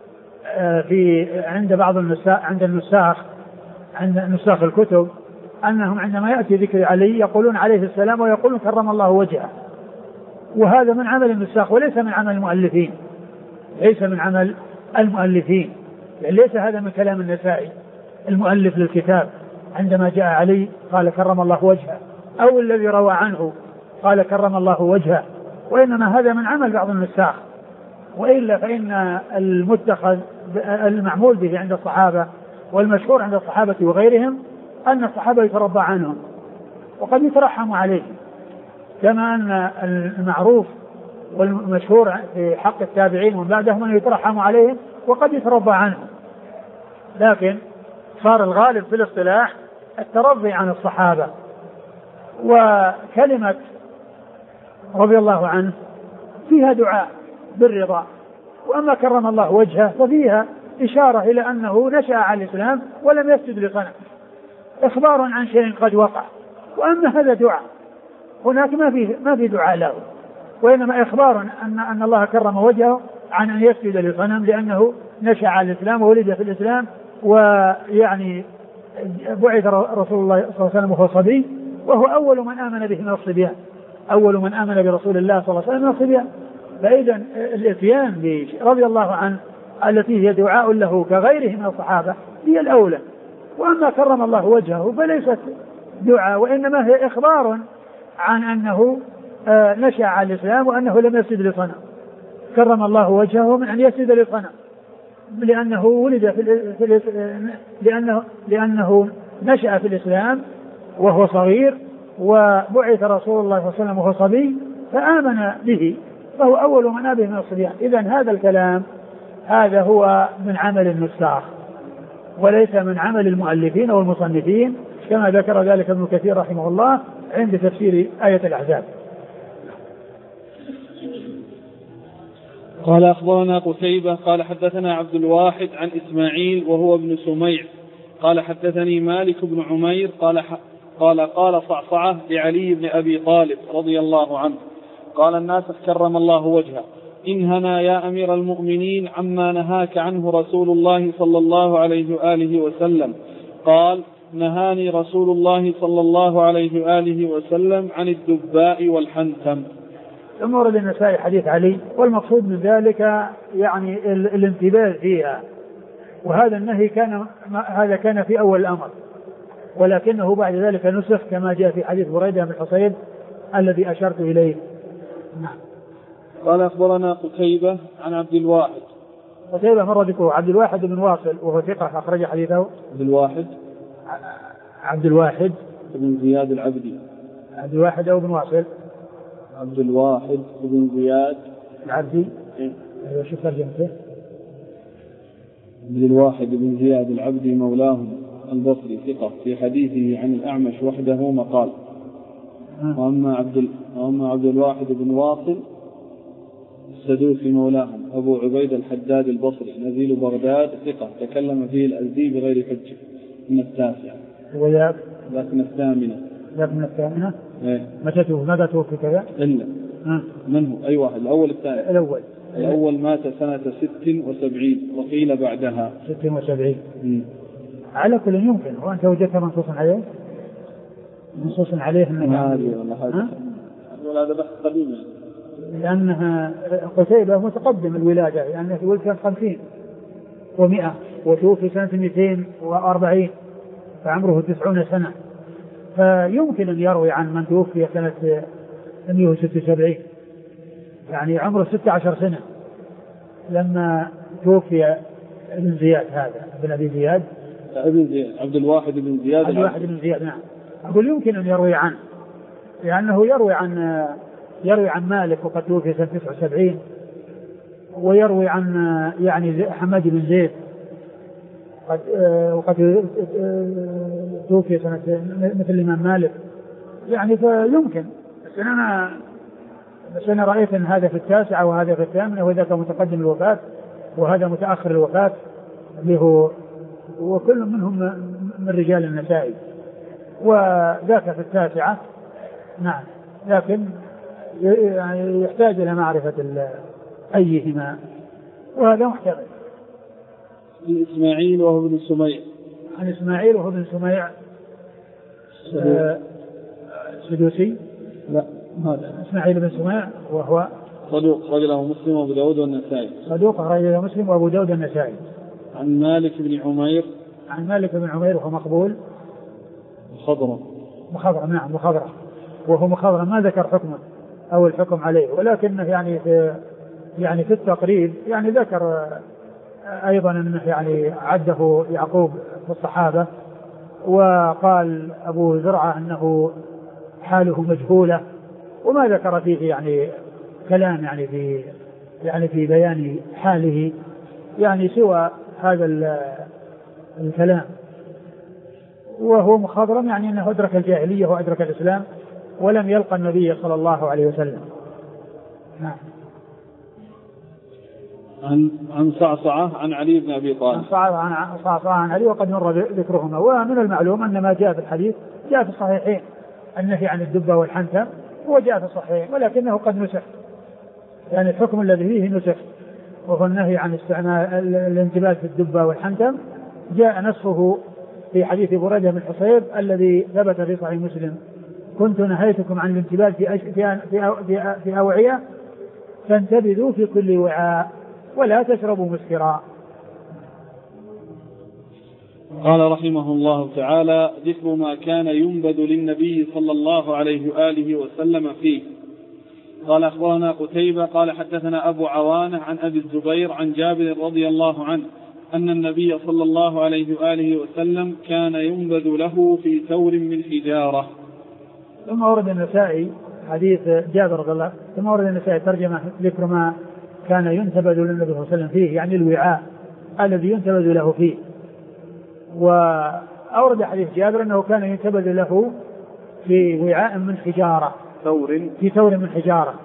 عند بعض النساخ عند نساخ الكتب أنهم عندما يأتي ذكر علي يقولون عليه السلام ويقولون كرم الله وجهه، وهذا من عمل النساخ وليس من عمل المؤلفين، ليس من عمل المؤلفين، يعني ليس هذا من كلام النسائي المؤلف للكتاب عندما جاء علي قال كرم الله وجهه، أو الذي روى عنه قال كرم الله وجهه، وإنما هذا من عمل بعض النساخ. وإلا فإن المتخذ المعمول به عند الصحابة والمشهور عند الصحابة وغيرهم أن الصحابة يترضى عنهم وقد يترحم عليهم، كما أن المعروف والمشهور في حق التابعين ومن بعدهم أن يترحم عليهم وقد يترضى عنهم. لكن صار الغالب في الاصطلاح الترضي عن الصحابة. وكلمة رضي الله عنه فيها دعاء بالرضا، وأما كرم الله وجهه ففيها إشارة إلى أنه نشأ على الإسلام ولم يسجد لصنم، إخبار عن شيء قد وقع. وأما هذا دعاء، هناك ما في دعاء له، وإنما إخبار أن الله كرم وجهه عن أن يسجد لصنم لأنه نشأ على الإسلام وولد في الإسلام، ويعني بعث رسول الله صلى الله عليه وسلم وهو صبي، وهو أول من آمن به من الصبيان، أول من آمن برسول الله صلى الله عليه وسلم من الصبيان. فإذا الإتيان رضي الله عنه التي هي دعاء له كغيره من الصحابة هي الأولى. وأما كرم الله وجهه فليست دعاء، وإنما هي إخبار عن أنه نشأ على الإسلام وأنه لم يسجد لصنم. كرم الله وجهه من أن يسجد لصنم لأنه ولد لأنه نشأ في الإسلام وهو صغير، وبعث رسول الله صلى الله عليه وسلم وهو صبي فآمن به، فهو أول من آمن من الصبيان. إذن هذا الكلام هذا هو من عمل النساخ وليس من عمل المؤلفين والمصنفين، كما ذكر ذلك ابن كثير رحمه الله عند تفسير آية الأحزاب. قال أخبرنا قتيبة قال حدثنا عبد الواحد عن إسماعيل وهو ابن سميع قال حدثني مالك بن عمير قال صعصعة لعلي بن أبي طالب رضي الله عنه قال الناس كرم الله وجهه إنهنا يا أمير المؤمنين عما نهاك عنه رسول الله صلى الله عليه وآله وسلم. قال نهاني رسول الله صلى الله عليه وآله وسلم عن الدباء والحنتم. أمور للنساء حديث علي، والمقصود من ذلك يعني الانتباه فيها، وهذا النهي كان في أول الأمر، ولكنه بعد ذلك نسخ كما جاء في حديث بريدة بن الحصيب الذي أشرت إليه. نعم. قال أخبرنا قتيبة عن عبد الواحد. قتيبة مر ذكره عبد الواحد بن واصل وهو ثقة أخرج حديثه. عبد الواحد بن زياد العبدي. عبد الواحد أو بن واصل. عبد الواحد بن زياد العبدي. شوف ترجمته. عبد الواحد بن زياد العبدي مولاهم البصري ثقة في حديثه عن الأعمش وحده مقال. وأما عبد الواحد بن واصل السدوسي مولاهم أبو عبيد الحداد البصري نزيل بغداد ثقة تكلم فيه الأزدي بغير حجة من التاسعة. لكن الثامنة. إيه؟ متى توفي كذا؟ إلا من هو؟ أي واحد؟ الأول الثاني؟ الأول مات سنة 76 وقيل بعدها 76. على كل يمكن. وأنت وجدت منصوص عليه هذه ولا هذا بحث قديم لأنها قتيبة متقدم الولادة، لأنه ولد سنة 50 و100 وتوفي سنة 240 فعمره 90 سنة، فيمكن أن يروي عن من توفي سنة 176 يعني عمره 16 سنة لما توفي ابن زياد هذا ابن أبي زياد عبد الواحد بن زياد نعم. أقول يمكن أن يروي عنه لأنه يروي عن مالك وقد توفي سنة 79 ويروي عن يعني حماد بن زيد وقد توفي سنة مثل الإمام مالك يعني فيمكن. بس أنا رأيت أن هذا في 9 وهذا في 8 وذاك متقدم الوفاة وهذا متأخر الوفاة اللي هو وكل منهم من رجال النسائي وذاك في 9. نعم. لكن يعني يحتاج إلى معرفة أيهما وهذا محتمل. إسماعيل وهو ابن سميع. عن إسماعيل وهو ابن سميع سدوسي. لا هذا إسماعيل بن سميع وهو صدوق رجله مسلم وأبو داود والنسائي. صدوق رجله مسلم وأبو داود والنسائي. عن مالك بن عمير وهو مقبول. مخضرم. نعم مخضرم وهو مخضرم ما ذكر حكمه أو الحكم عليه، ولكنه يعني في التقريب يعني ذكر أيضا أنه يعني عده يعقوب في الصحابة، وقال أبو زرعة أنه حاله مجهولة، وما ذكر فيه يعني كلام يعني في بيان حاله يعني سوى هذا الكلام. وهو مخضرم يعني أنه أدرك الجاهلية وأدرك الإسلام ولم يلقى النبي صلى الله عليه وسلم. نعم. عن صعصعة عن علي بن أبي طالب. عن صعصعة عن علي وقد مر ذكرهما. ومن المعلوم أن ما جاء في الحديث جاء في الصحيحين النهي عن الدبة والحنتم هو جاء في الصحيحين، ولكنه قد نسخ يعني الحكم الذي فيه نسخ، وهو النهي عن استعمال الانتباه في الدبة والحنتم جاء نسخه في حديث بريدة بن حصيب الذي ثبت في صحيح مسلم: كنت نهيتكم عن الانتباذ في أوعية فانتبذوا في كل وعاء ولا تشربوا مسكرا. قال رحمه الله تعالى: ذكر ما كان ينبذ للنبي صلى الله عليه وآله وسلم فيه. قال أخبرنا قتيبة قال حدثنا أبو عوانة عن أبي الزبير عن جابر رضي الله عنه أن النبي صلى الله عليه وآله وسلم كان ينبذ له في ثور من حجارة. ثم ورد النسائي حديث جابر رضي الله عنه، ثم ورد النسائي ترجمة ذكر ما كان ينتبذ للنبي صلى الله عليه وسلم فيه، يعني الوعاء الذي ينتبذ له فيه. وأورد حديث جابر أنه كان ينتبذ له في وعاء من حجارة، في ثور من حجارة،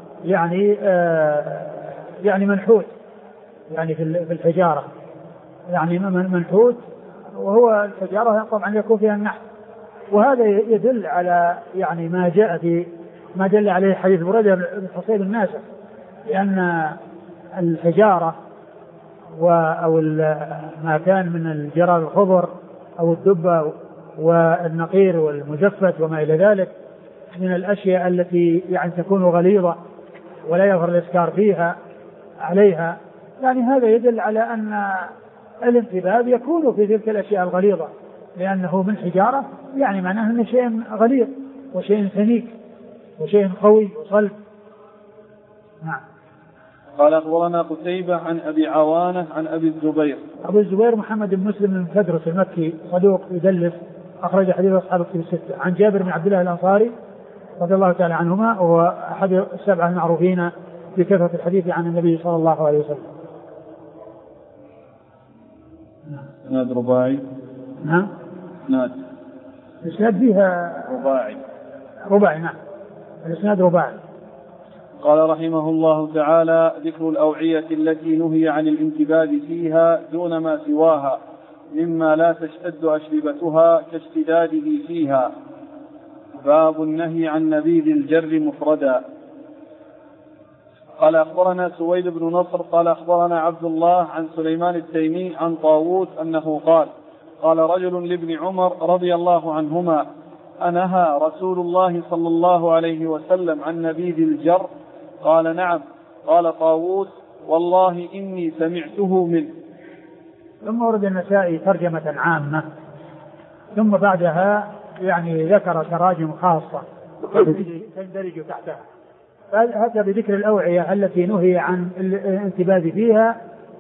يعني منحوت، يعني في الحجارة، يعني منحوت، وهو الحجارة طبعا يكون فيها النحت. وهذا يدل على يعني ما جاء في ما دل عليه حديث بريدة بن حصيب الناسخ، لأن الحجارة أو ما كان من الجراد الخضر أو الدبة والنقير والمجفت وما إلى ذلك من الأشياء التي يعني تكون غليظة ولا يظهر الإسكار فيها عليها، يعني هذا يدل على أن الانتباذ يكون في تلك الأشياء الغليظة، لأنه من حجارة، يعني معناه أنه شيء غليظ وشيء سميك وشيء قوي وصلب. نعم. قال أخبرنا قتيبة عن أبي عوانة عن أبي الزبير. أبو الزبير محمد بن مسلم بن فدرس المكي صدوق يدلس، أخرج حديث أصحاب الكتب الستة. عن جابر بن عبد الله الأنصاري رضي الله تعالى عنهما، وهو أحد السبعة المعروفين بكثرة الحديث عن النبي صلى الله عليه وسلم. إسناد رباعي. نعم. إسناد فيها رباعي. نعم. الإسناد رباعي. قال رحمه الله تعالى: ذكر الأوعية التي نهي عن الانتباذ فيها دون ما سواها مما لا تشتد أشربتها كاشتداده فيها. باب النهي عن نبيذ الجر مفردا. قال أخبرنا سويد بن نصر قال أخبرنا عبد الله عن سليمان التيمي عن طاووس أنه قال رجل لابن عمر رضي الله عنهما: أنهى رسول الله صلى الله عليه وسلم عن نبيذ الجر؟ قال: نعم. قال طاووس: والله إني سمعته منه. ثم ورد النسائي ترجمة عامة، ثم بعدها يعني ذكر تراجم خاصة تندرج تحتها. هذا بذكر الأوعية التي نهي عن الانتباذ فيها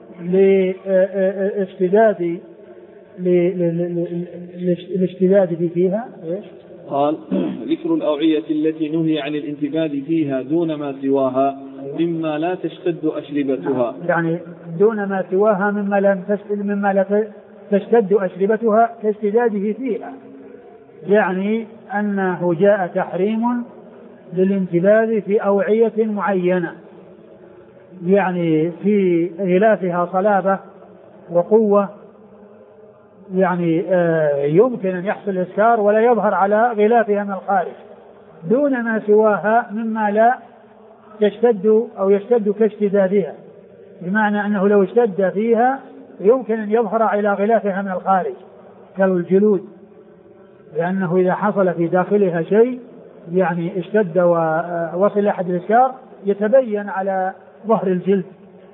للاشتداد فيها. قال: ذكر الأوعية التي نهي عن الانتباذ فيها دون ما سواها مما لا تشتد أشربتها، يعني دون ما سواها مما لا تشتد أشربتها كاشتداده فيها، يعني أنه جاء تحريم للانتباذ في أوعية معينة، يعني في غلافها صلابة وقوة، يعني يمكن أن يحصل إسكار ولا يظهر على غلافها من الخارج، دون ما سواها مما لا تشتد أو يشتد كاشتدادها، بمعنى أنه لو اشتد فيها يمكن أن يظهر على غلافها من الخارج كالجلود، لأنه إذا حصل في داخلها شيء يعني اشتد ووصل أحد الإسكار يتبين على ظهر الجلد.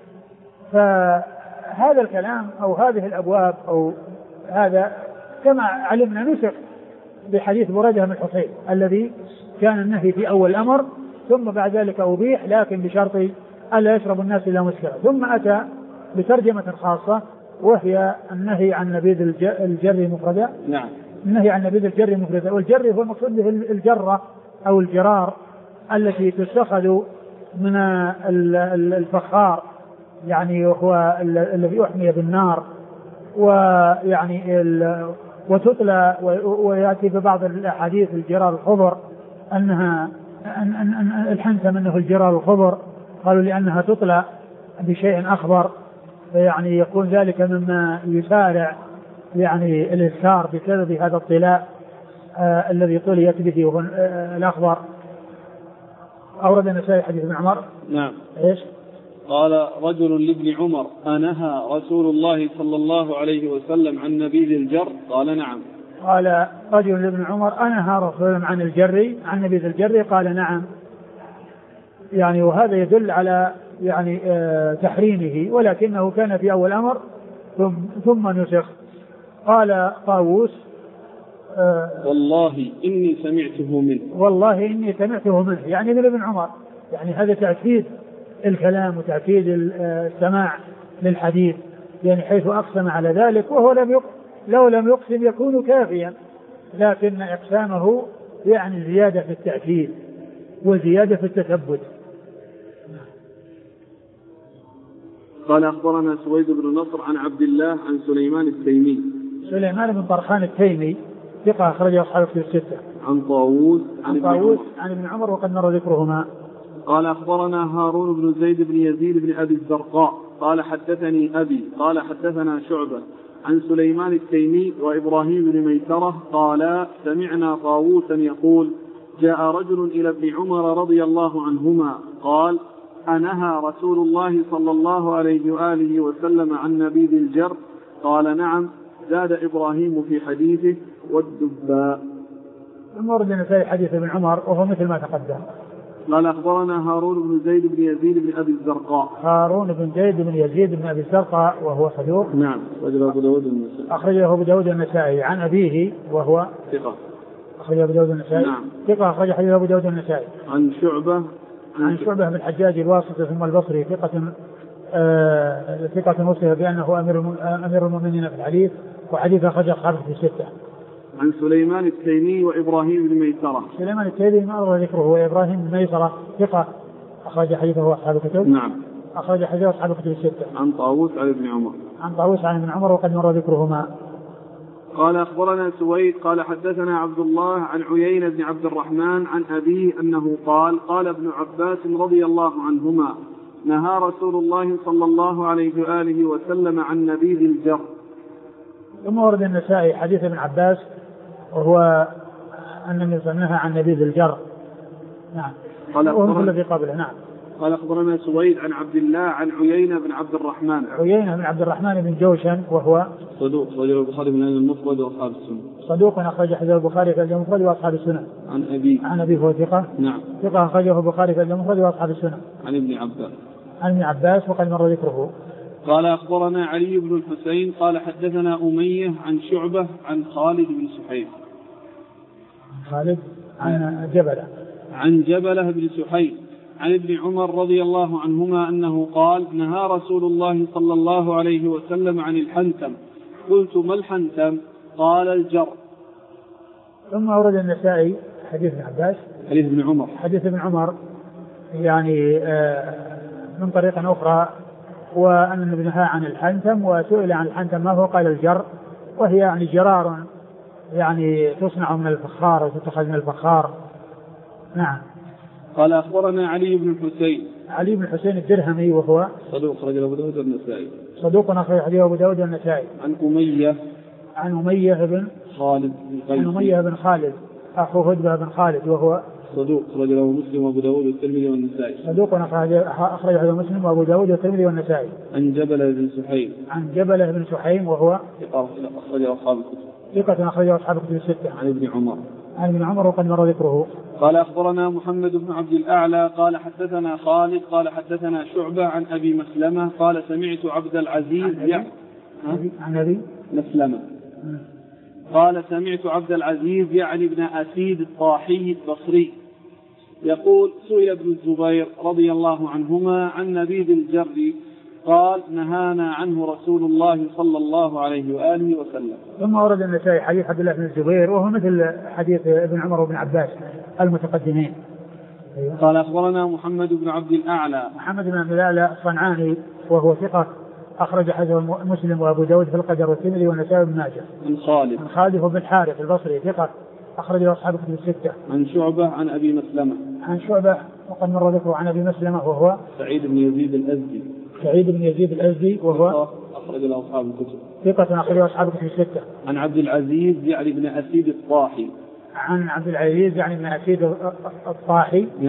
فهذا الكلام أو هذه الأبواب أو هذا كما علمنا نسخ بحديث بريدة بن حصيب الذي كان النهي في أول الأمر، ثم بعد ذلك أبيح لكن بشرط ألا يشرب الناس إلا مسكرا، ثم أتى بترجمة خاصة وهي النهي عن نبيذ الجر مفردا. نعم. النهي عن نبيذ الجر مفردا، والجر هو المقصود به الجرة أو الجرار التي تتخذ من الفخار، يعني وهو الذي أحمي بالنار، ويعني وتطلى، ويأتي في بعض الأحاديث الجرار الخضر أنها أن الحنثم أنه الجرار الخضر، قالوا لأنها تطلى بشيء أخضر، يعني يكون ذلك مما يسارع يعني الإسكار بسبب هذا الطلاء الذي طليت به وهو الأخضر. أورد النسائي حديث ابن عمر. نعم. إيش؟ قال رجل لابن عمر: أنهى رسول الله صلى الله عليه وسلم عن نبيذ الجر؟ قال: نعم. قال رجل لابن عمر: أنهى رسول الله عن الجر، عن نبيذ الجر؟ قال: نعم. يعني وهذا يدل على يعني تحريمه، ولكنه كان في أول أمر ثم نسخ. قال طاووس: والله إني سمعته منه. والله إني سمعته منه، يعني من ابن عمر. يعني هذا تأكيد الكلام وتأكيد السماع للحديث، يعني حيث أقسم على ذلك، وهو لو لم يقسم يكون كافيا، لكن إقسامه يعني زيادة في التأكيد وزيادة في التثبت. قال أخبرنا سويد بن نصر عن عبد الله عن سليمان التيمي. سليمان بن طرخان التيمي ثقة أخرجه أصحاب الكتب الستة. عن طاووس عن ابن عمر وقد مر ذكرهما. قال أخبرنا هارون بن زيد بن يزيد بن أبي الزرقاء قال حدثني أبي قال حدثنا شعبة عن سليمان التيمي وإبراهيم بن ميسرة قال سمعنا طاووسا يقول: جاء رجل إلى ابن عمر رضي الله عنهما قال: أنهى رسول الله صلى الله عليه وآله وسلم عن نبيذ الجر؟ قال: نعم. زاد إبراهيم في حديثه: والدباء. المورد النسائي حديث ابن عمر وهو مثل ما تقدم. قال أخبرنا هارون بن زيد بن يزيد بن أبي الزرقاء. هارون بن زيد بن يزيد بن أبي الزرقاء وهو صدوق. نعم. أخرجه أبو داود النسائي. أخرجه أبو داود النسائي عن أبيه وهو ثقة. أخرجه أبو داود النسائي. نعم. ثقة أخرج حديث أبو داود النسائي. عن شعبة. عن شعبة بن الحجاج الواسطي ثم البصري ثقة وصف بأنه أمير المؤمنين في الحديث، وحديث أخرج أصحابه في الستة. عن سليمان التيمي وإبراهيم بن ميسرة. سليمان التيمي ما أروى ذكره، وإبراهيم بن ميسرة ثقة أخرج حديثه أصحاب الكتب. نعم. أخرج حديثه أصحاب الكتب الستة. عن طاووس عن ابن عمر. عن طاووس عن ابن عمر وقد مر ذكرهما. قال أخبرنا سويد قال حدثنا عبد الله عن عيينة بن عبد الرحمن عن أبيه أنه قال: قال ابن عباس رضي الله عنهما: نهى رسول الله صلى الله عليه وآله وسلم عن نبيذ الجر. ثم ورد النسائي حديث ابن عباس وهو أن النبي نهى عن نبيذ الجر. نعم. وهو الذي قبله. نعم. قال أخبرنا سويد عن عبد الله عن عيينة بن عبد الرحمن. عيينة بن عبد الرحمن بن جوشن وهو صدوق أخرجه البخاري في المفرد وأصحاب السنن. صدوق أخرج حديث البخاري في المفرد وأصحاب السنن. عن أبيه هو ثقة. نعم. ثقة أخرجه البخاري في المفرد وأصحاب السنن. عن ابن عباس. عن ابن عباس وقد مر ذكره. قال أخبرنا علي بن الحسين قال حدثنا أمية عن شعبة عن خالد بن سحيم. خالد عن جبلة. عن جبلة بن سحيم عن ابن عمر رضي الله عنهما أنه قال: نهى رسول الله صلى الله عليه وسلم عن الحنتم. قلت: ما الحنتم؟ قال: الجر. ثم أورد النسائي حديث ابن عباس. حديث ابن عمر. حديث ابن عمر يعني من طريقة أخرى، وأن النبي نهى عن الحنتم، وسئل عن الحنتم ما هو؟ قال: الجر، وهي يعني جرار يعني تصنع من الفخار وتتخذ من الفخار. نعم. قال أخبرنا علي بن الحسين. علي بن الحسين الدرهمي وهو صدوق أخرج أبو داود النسائي. صدوق أخرج حديث أبو داود النسائي. عن أمية. عن أمية بن خالد. عن أمية بن خالد أخو هدبة بن خالد وهو صدوق أخرج له مسلم وأبو داود والترمذي والنسائي. صدوق أخرج له مسلم وأبو داود والترمذي والنسائي. عن جبلة بن سحيم. عن جبلة بن سحيم وهو أخرج أصحاب الكتب. ثقة أخرجه أصحاب الكتب الستة. عن ابن عمر. عن ابن عمر وقد مر ذكره. قال أخبرنا محمد بن عبد الأعلى قال حدثنا خالد قال حدثنا شعبة عن أبي مسلمة قال: سمعت عبد العزيز عن أبي مسلمة قال: سمعت عبد العزيز يعني ابن أسيد الطاحي البصري يقول: سئل ابن الزبير رضي الله عنهما عن نبيذ الجر قال: نهانا عنه رسول الله صلى الله عليه وآله وسلم. ثم ورد النسائي حديث عبد الله بن الزبير وهو مثل حديث ابن عمر وابن عباس المتقدمين. قال أخبرنا محمد بن عبد الأعلى. محمد بن عبد الأعلى الصنعاني وهو ثقة أخرج حديث مسلم وأبو داود في القدر والترمذي والنسائي بن ماجه. عن خالد بن الحارث البصري ثقة أخرج أصحاب الكتب الستة. عن شعبة عن أبي مسلمة. عن شعبة وقد مر ذكره. عن أبي مسلمة وهو سعيد بن يزيد الأزدي. سعيد بن يزيد الأزدي وهو أخرج له أصحاب الكتب. ثقة أخرج أصحاب الكتب الستة. عن عبد العزيز يعني ابن أسيد الطاحي. عن عبد العزيز يعني ابن أسيد الطاحي. نعم.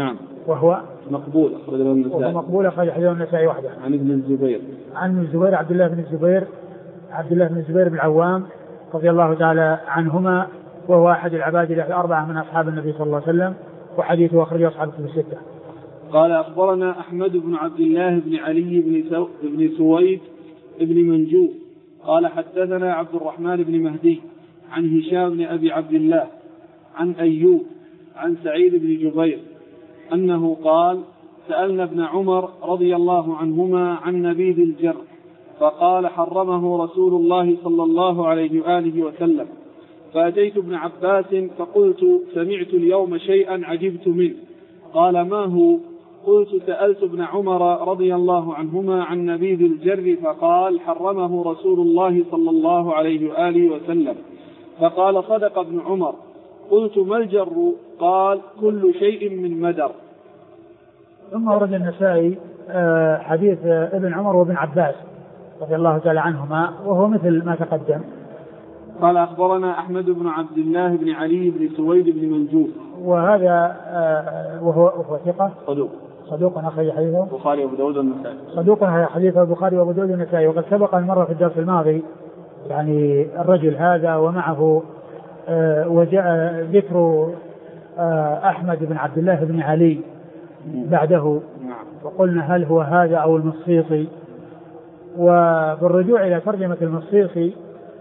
وهو مقبول أخرج له النسائي. وهو مقبول أخرج حديثه النسائي وحده. عن ابن الزبير. عن ابن الزبير عبد الله بن الزبير بن العوام رضي الله تعالى عنهما، وهو أحد العباد الأربعة من أصحاب النبي صلى الله عليه وسلم، وحديثه أخرجه أصحاب الكتب الستة. قال أخبرنا أحمد بن عبد الله بن علي بن سويد بن منجو قال حدثنا عبد الرحمن بن مهدي عن هشام بن أبي عبد الله عن أيوب عن سعيد بن جبير أنه قال سألنا ابن عمر رضي الله عنهما عن نبيذ الجر فقال حرمه رسول الله صلى الله عليه وآله وسلم، فأتيت ابن عباس فقلت سمعت اليوم شيئا عجبت منه، قال ما هو؟ قلت سألت ابن عمر رضي الله عنهما عن نبيذ الجر فقال حرمه رسول الله صلى الله عليه وآله وسلم، فقال صدق ابن عمر. قلت ما الجر؟ قال كل شيء من مدر. ثم ورد النسائي حديث ابن عمر وابن عباس رضي الله تعالى عنهما، وهو مثل ما تقدم. قال أخبرنا أحمد بن عبد الله بن علي بن سويد بن منجوف، وهذا وهو ثقة صدوق أخرج حديثه البخاري وأبو داود والنسائي. صدوق أخرج حديثه البخاري وأبو داود والنسائي. وقد سبق المرة في الدرس الماضي يعني الرجل هذا ومعه وجاء ذكر أحمد بن عبد الله بن علي بعده، وقلنا هل هو هذا أو المصيصي. وبالرجوع إلى ترجمة المصيصي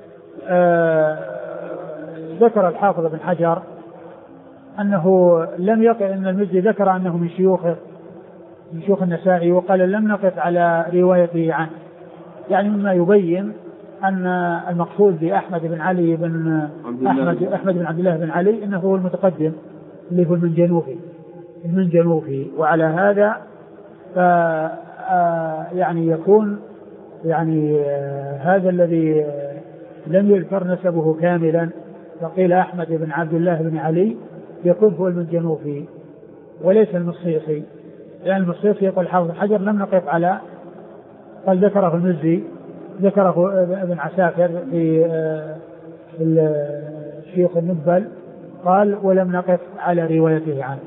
ذكر الحافظ بن حجر أنه لم يقل أن المزي ذكر أنه من شيوخ النسائي، وقال لم نقف على روايته عنه، يعني مما يبين أن المقصود بأحمد بن علي بن أحمد بن عبد الله بن علي أنه هو المتقدم اللي هو المنجنوفي. وعلى هذا يعني يكون يعني هذا الذي لم يذكر نسبه كاملا فقيل أحمد بن عبد الله بن علي يكون هو المنجنوفي وليس المصيصي، يعني المصيصي يقول حافظ حجر لم نقف على، قال ذكره المزي ذكره ابن عساكر في شيوخ النبل، قال ولم نقف على روايته عنه.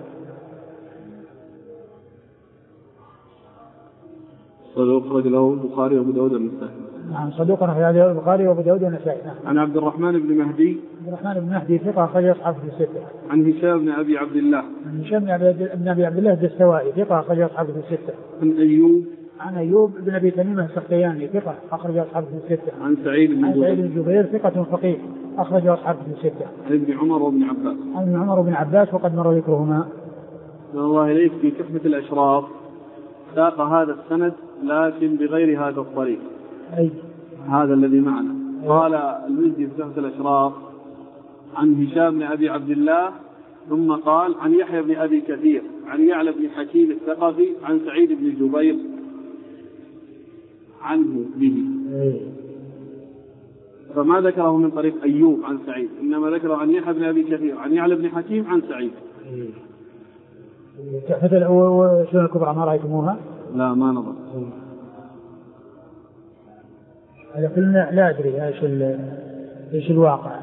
صدوق أخرج له البخاري وأبو داود والنسائي. نعم صدوق أخرج له البخاري وأبو داود والنسائي. عن عبد الرحمن بن مهدي. عبد الرحمن بن مهدي ثقة أخرج أصحابه في الستة. عن هشام بن أبي عبد الله. عن هشام بن أبي عبد الله الدستوائي ثقة أخرج أصحابه في الستة. عن أيوب بن أبي تميمة السختياني ثقة أخرج أصحابه في الستة. عن سعيد بن جبير ثقة فقيه أخرج أصحابه في الستة. عن ابن عمر وابن عباس. عن ابن عمر وابن عباس وقد مر ذكرهما. الله إليك في تحفة الأشراف ساق هذا السند لكن بغير هذا الطريق. أي هذا الذي معنا. قال المزي في تحفة الأشراف عن هشام بن أبي عبد الله، ثم قال عن يحيى بن أبي كثير عن يعلى بن حكيم الثقفي عن سعيد بن جبير عنه به، فما ذكره من طريق أيوب عن سعيد، إنما ذكره عن يحيى بن أبي كثير عن يعلى بن حكيم عن سعيد. تحفة الأشراف الكبرى ما رأيتموها؟ لا ما نظر. لكن لا أدري إيش الواقع.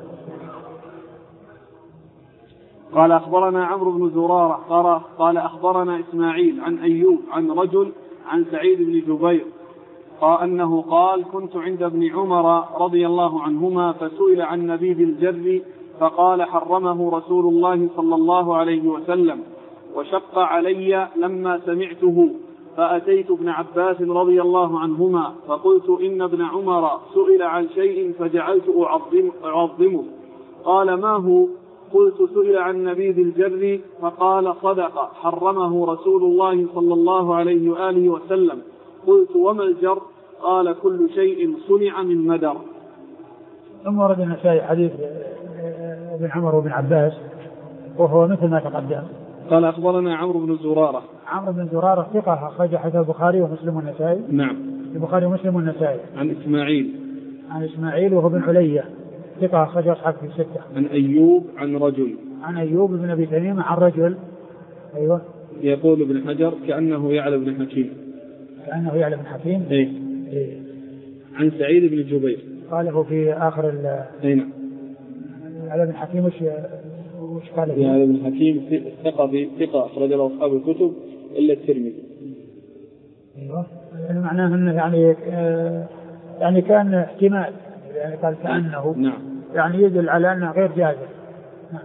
قال أخبرنا عمرو بن زرارة قال أخبرنا إسماعيل عن أيوب عن رجل عن سعيد بن جبير قال أنه قال كنت عند ابن عمر رضي الله عنهما فسئل عن نبيذ الجر فقال حرمه رسول الله صلى الله عليه وسلم، وشق علي لما سمعته، فأتيت ابن عباس رضي الله عنهما فقلت إن ابن عمر سئل عن شيء فجعلت أعظمه، قال ما هو؟ قلت سئل عن نبيذ الجر فقال صدق حرمه رسول الله صلى الله عليه وآله وسلم. قلت وما الجر؟ قال كل شيء صنع من مدر. ثم ورد النسائي حديث ابن عمر وابن عباس وهو مثل ما تقدم. قال أخبرنا عمرو بن زرارة. عمرو بن زرارة ثقة أخرج حديث البخاري ومسلم والنسائي. نعم. البخاري ومسلم والنسائي. عن إسماعيل وهو بن علية ثقة أخرج أصحابه في الستة. عن أيوب عن رجل. عن أيوب بن أبي تميمة عن رجل. أيوه. يقول ابن حجر كأنه يعلى بن حكيم. كأنه يعلى بن حكيم. إيه. عن سعيد بن جبير. قاله في آخر نعم. يعلى بن حكيم وش قال يعني ابن حكيم ثقة أخرج له أصحاب الكتب إلا الترمذي. أيوه يعني معناه أنه يعني كان احتمال يعني قال كأنه نعم يعني يدل على أنه غير جازم. نعم.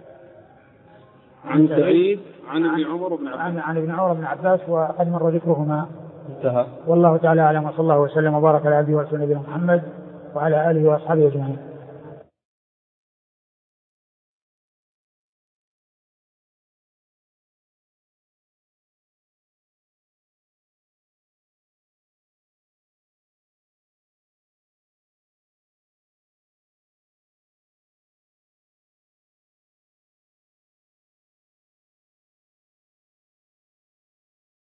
عن سعيد عن ابن عمر بن عباس عن ابن عمر بن عباس وقد مر ذكرهما انتهى. والله تعالى أعلم وصلى الله وسلم وبارك على عبده ورسوله نبينا محمد وعلى آله وأصحابه أجمعين.